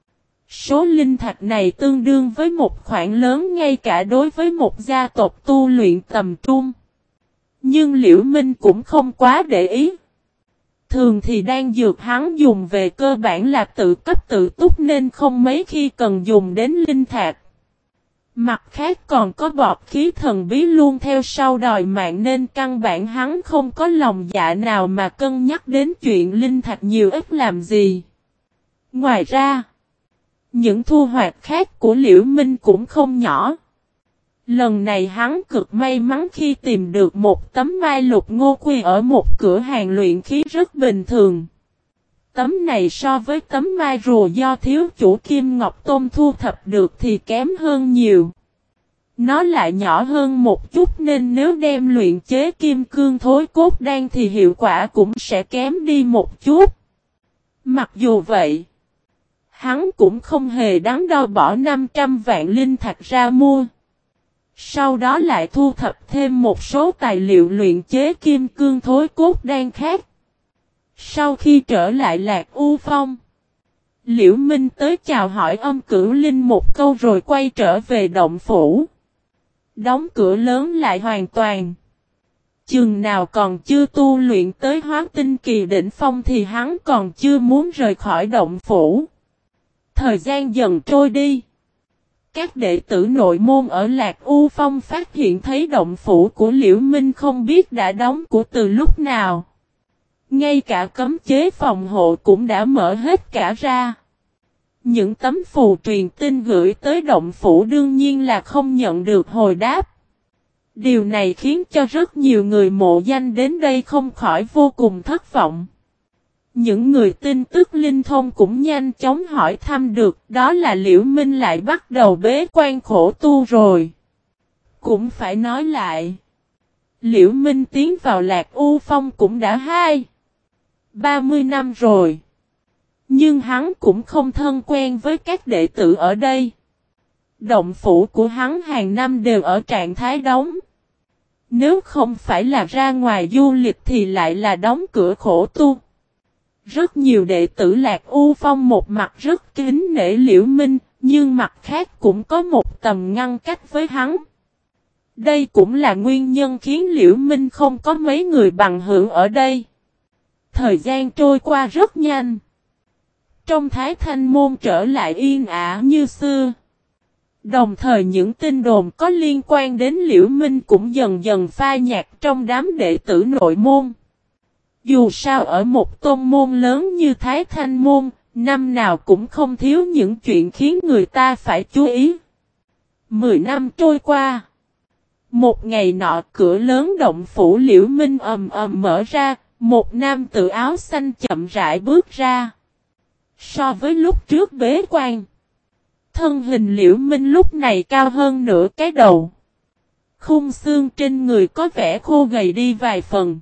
Speaker 1: Số linh thạch này tương đương với một khoản lớn ngay cả đối với một gia tộc tu luyện tầm trung. Nhưng Liễu Minh cũng không quá để ý. Thường thì đan dược hắn dùng về cơ bản là tự cấp tự túc nên không mấy khi cần dùng đến linh thạch. Mặt khác còn có bọt khí thần bí luôn theo sau đòi mạng nên căn bản hắn không có lòng dạ nào mà cân nhắc đến chuyện linh thạch nhiều ít làm gì. Ngoài ra, những thu hoạch khác của Liễu Minh cũng không nhỏ. Lần này hắn cực may mắn khi tìm được một tấm mai lục ngô quy ở một cửa hàng luyện khí rất bình thường. Tấm này so với tấm mai rùa do thiếu chủ Kim Ngọc Tôn thu thập được thì kém hơn nhiều. Nó lại nhỏ hơn một chút nên nếu đem luyện chế kim cương thối cốt đan thì hiệu quả cũng sẽ kém đi một chút. Mặc dù vậy, hắn cũng không hề đắn đo bỏ 500 vạn linh thạch ra mua. Sau đó lại thu thập thêm một số tài liệu luyện chế kim cương thối cốt đan khác. Sau khi trở lại Lạc U Phong, Liễu Minh tới chào hỏi Âm Cửu Linh một câu rồi quay trở về động phủ. Đóng cửa lớn lại hoàn toàn. Chừng nào còn chưa tu luyện tới Hóa Tinh Kỳ đỉnh phong thì hắn còn chưa muốn rời khỏi động phủ. Thời gian dần trôi đi. Các đệ tử nội môn ở Lạc U Phong phát hiện thấy động phủ của Liễu Minh không biết đã đóng của từ lúc nào. Ngay cả cấm chế phòng hộ cũng đã mở hết cả ra. Những tấm phù truyền tin gửi tới động phủ đương nhiên là không nhận được hồi đáp. Điều này khiến cho rất nhiều người mộ danh đến đây không khỏi vô cùng thất vọng. Những người tin tức linh thông cũng nhanh chóng hỏi thăm được đó là Liễu Minh lại bắt đầu bế quan khổ tu rồi. Cũng phải nói lại, Liễu Minh tiến vào Lạc U Phong cũng đã 30 năm rồi. Nhưng hắn cũng không thân quen với các đệ tử ở đây. Động phủ của hắn hàng năm đều ở trạng thái đóng. Nếu không phải là ra ngoài du lịch thì lại là đóng cửa khổ tu. Rất nhiều đệ tử Lạc U Phong một mặt rất kính nể Liễu Minh, nhưng mặt khác cũng có một tầm ngăn cách với hắn. Đây cũng là nguyên nhân khiến Liễu Minh không có mấy người bằng hữu ở đây. Thời gian trôi qua rất nhanh. Trong Thái Thanh Môn trở lại yên ả như xưa. Đồng thời những tin đồn có liên quan đến Liễu Minh cũng dần dần phai nhạt trong đám đệ tử nội môn. Dù sao ở một tôn môn lớn như Thái Thanh Môn, năm nào cũng không thiếu những chuyện khiến người ta phải chú ý. 10 năm trôi qua. Một ngày nọ cửa lớn động phủ Liễu Minh ầm ầm mở ra, một nam tử áo xanh chậm rãi bước ra. So với lúc trước bế quan, thân hình Liễu Minh lúc này cao hơn nửa cái đầu. Khung xương trên người có vẻ khô gầy đi vài phần.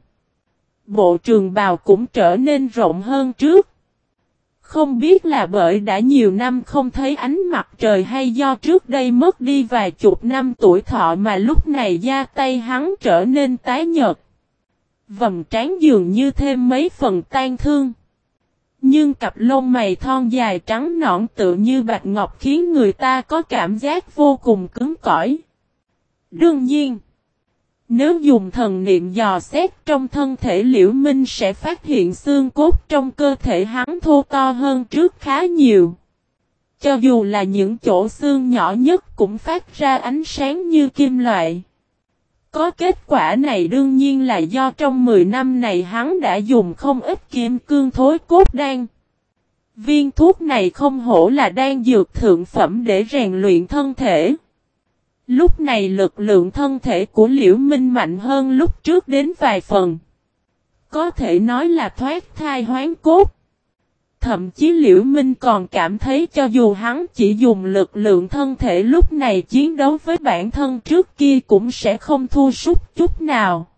Speaker 1: Bộ trường bào cũng trở nên rộng hơn trước. Không biết là bởi đã nhiều năm không thấy ánh mặt trời hay do trước đây mất đi vài chục năm tuổi thọ mà lúc này da tay hắn trở nên tái nhợt. Vầng trán dường như thêm mấy phần tan thương. Nhưng cặp lông mày thon dài trắng nõn tựa như bạch ngọc khiến người ta có cảm giác vô cùng cứng cỏi. Đương nhiên, nếu dùng thần niệm dò xét trong thân thể Liễu Minh sẽ phát hiện xương cốt trong cơ thể hắn thô to hơn trước khá nhiều. Cho dù là những chỗ xương nhỏ nhất cũng phát ra ánh sáng như kim loại. Có kết quả này đương nhiên là do trong 10 năm này hắn đã dùng không ít kim cương thối cốt đan. Viên thuốc này không hổ là đan dược thượng phẩm để rèn luyện thân thể. Lúc này lực lượng thân thể của Liễu Minh mạnh hơn lúc trước đến vài phần. Có thể nói là thoát thai hoán cốt. Thậm chí Liễu Minh còn cảm thấy cho dù hắn chỉ dùng lực lượng thân thể lúc này chiến đấu với bản thân trước kia cũng sẽ không thua sút chút nào.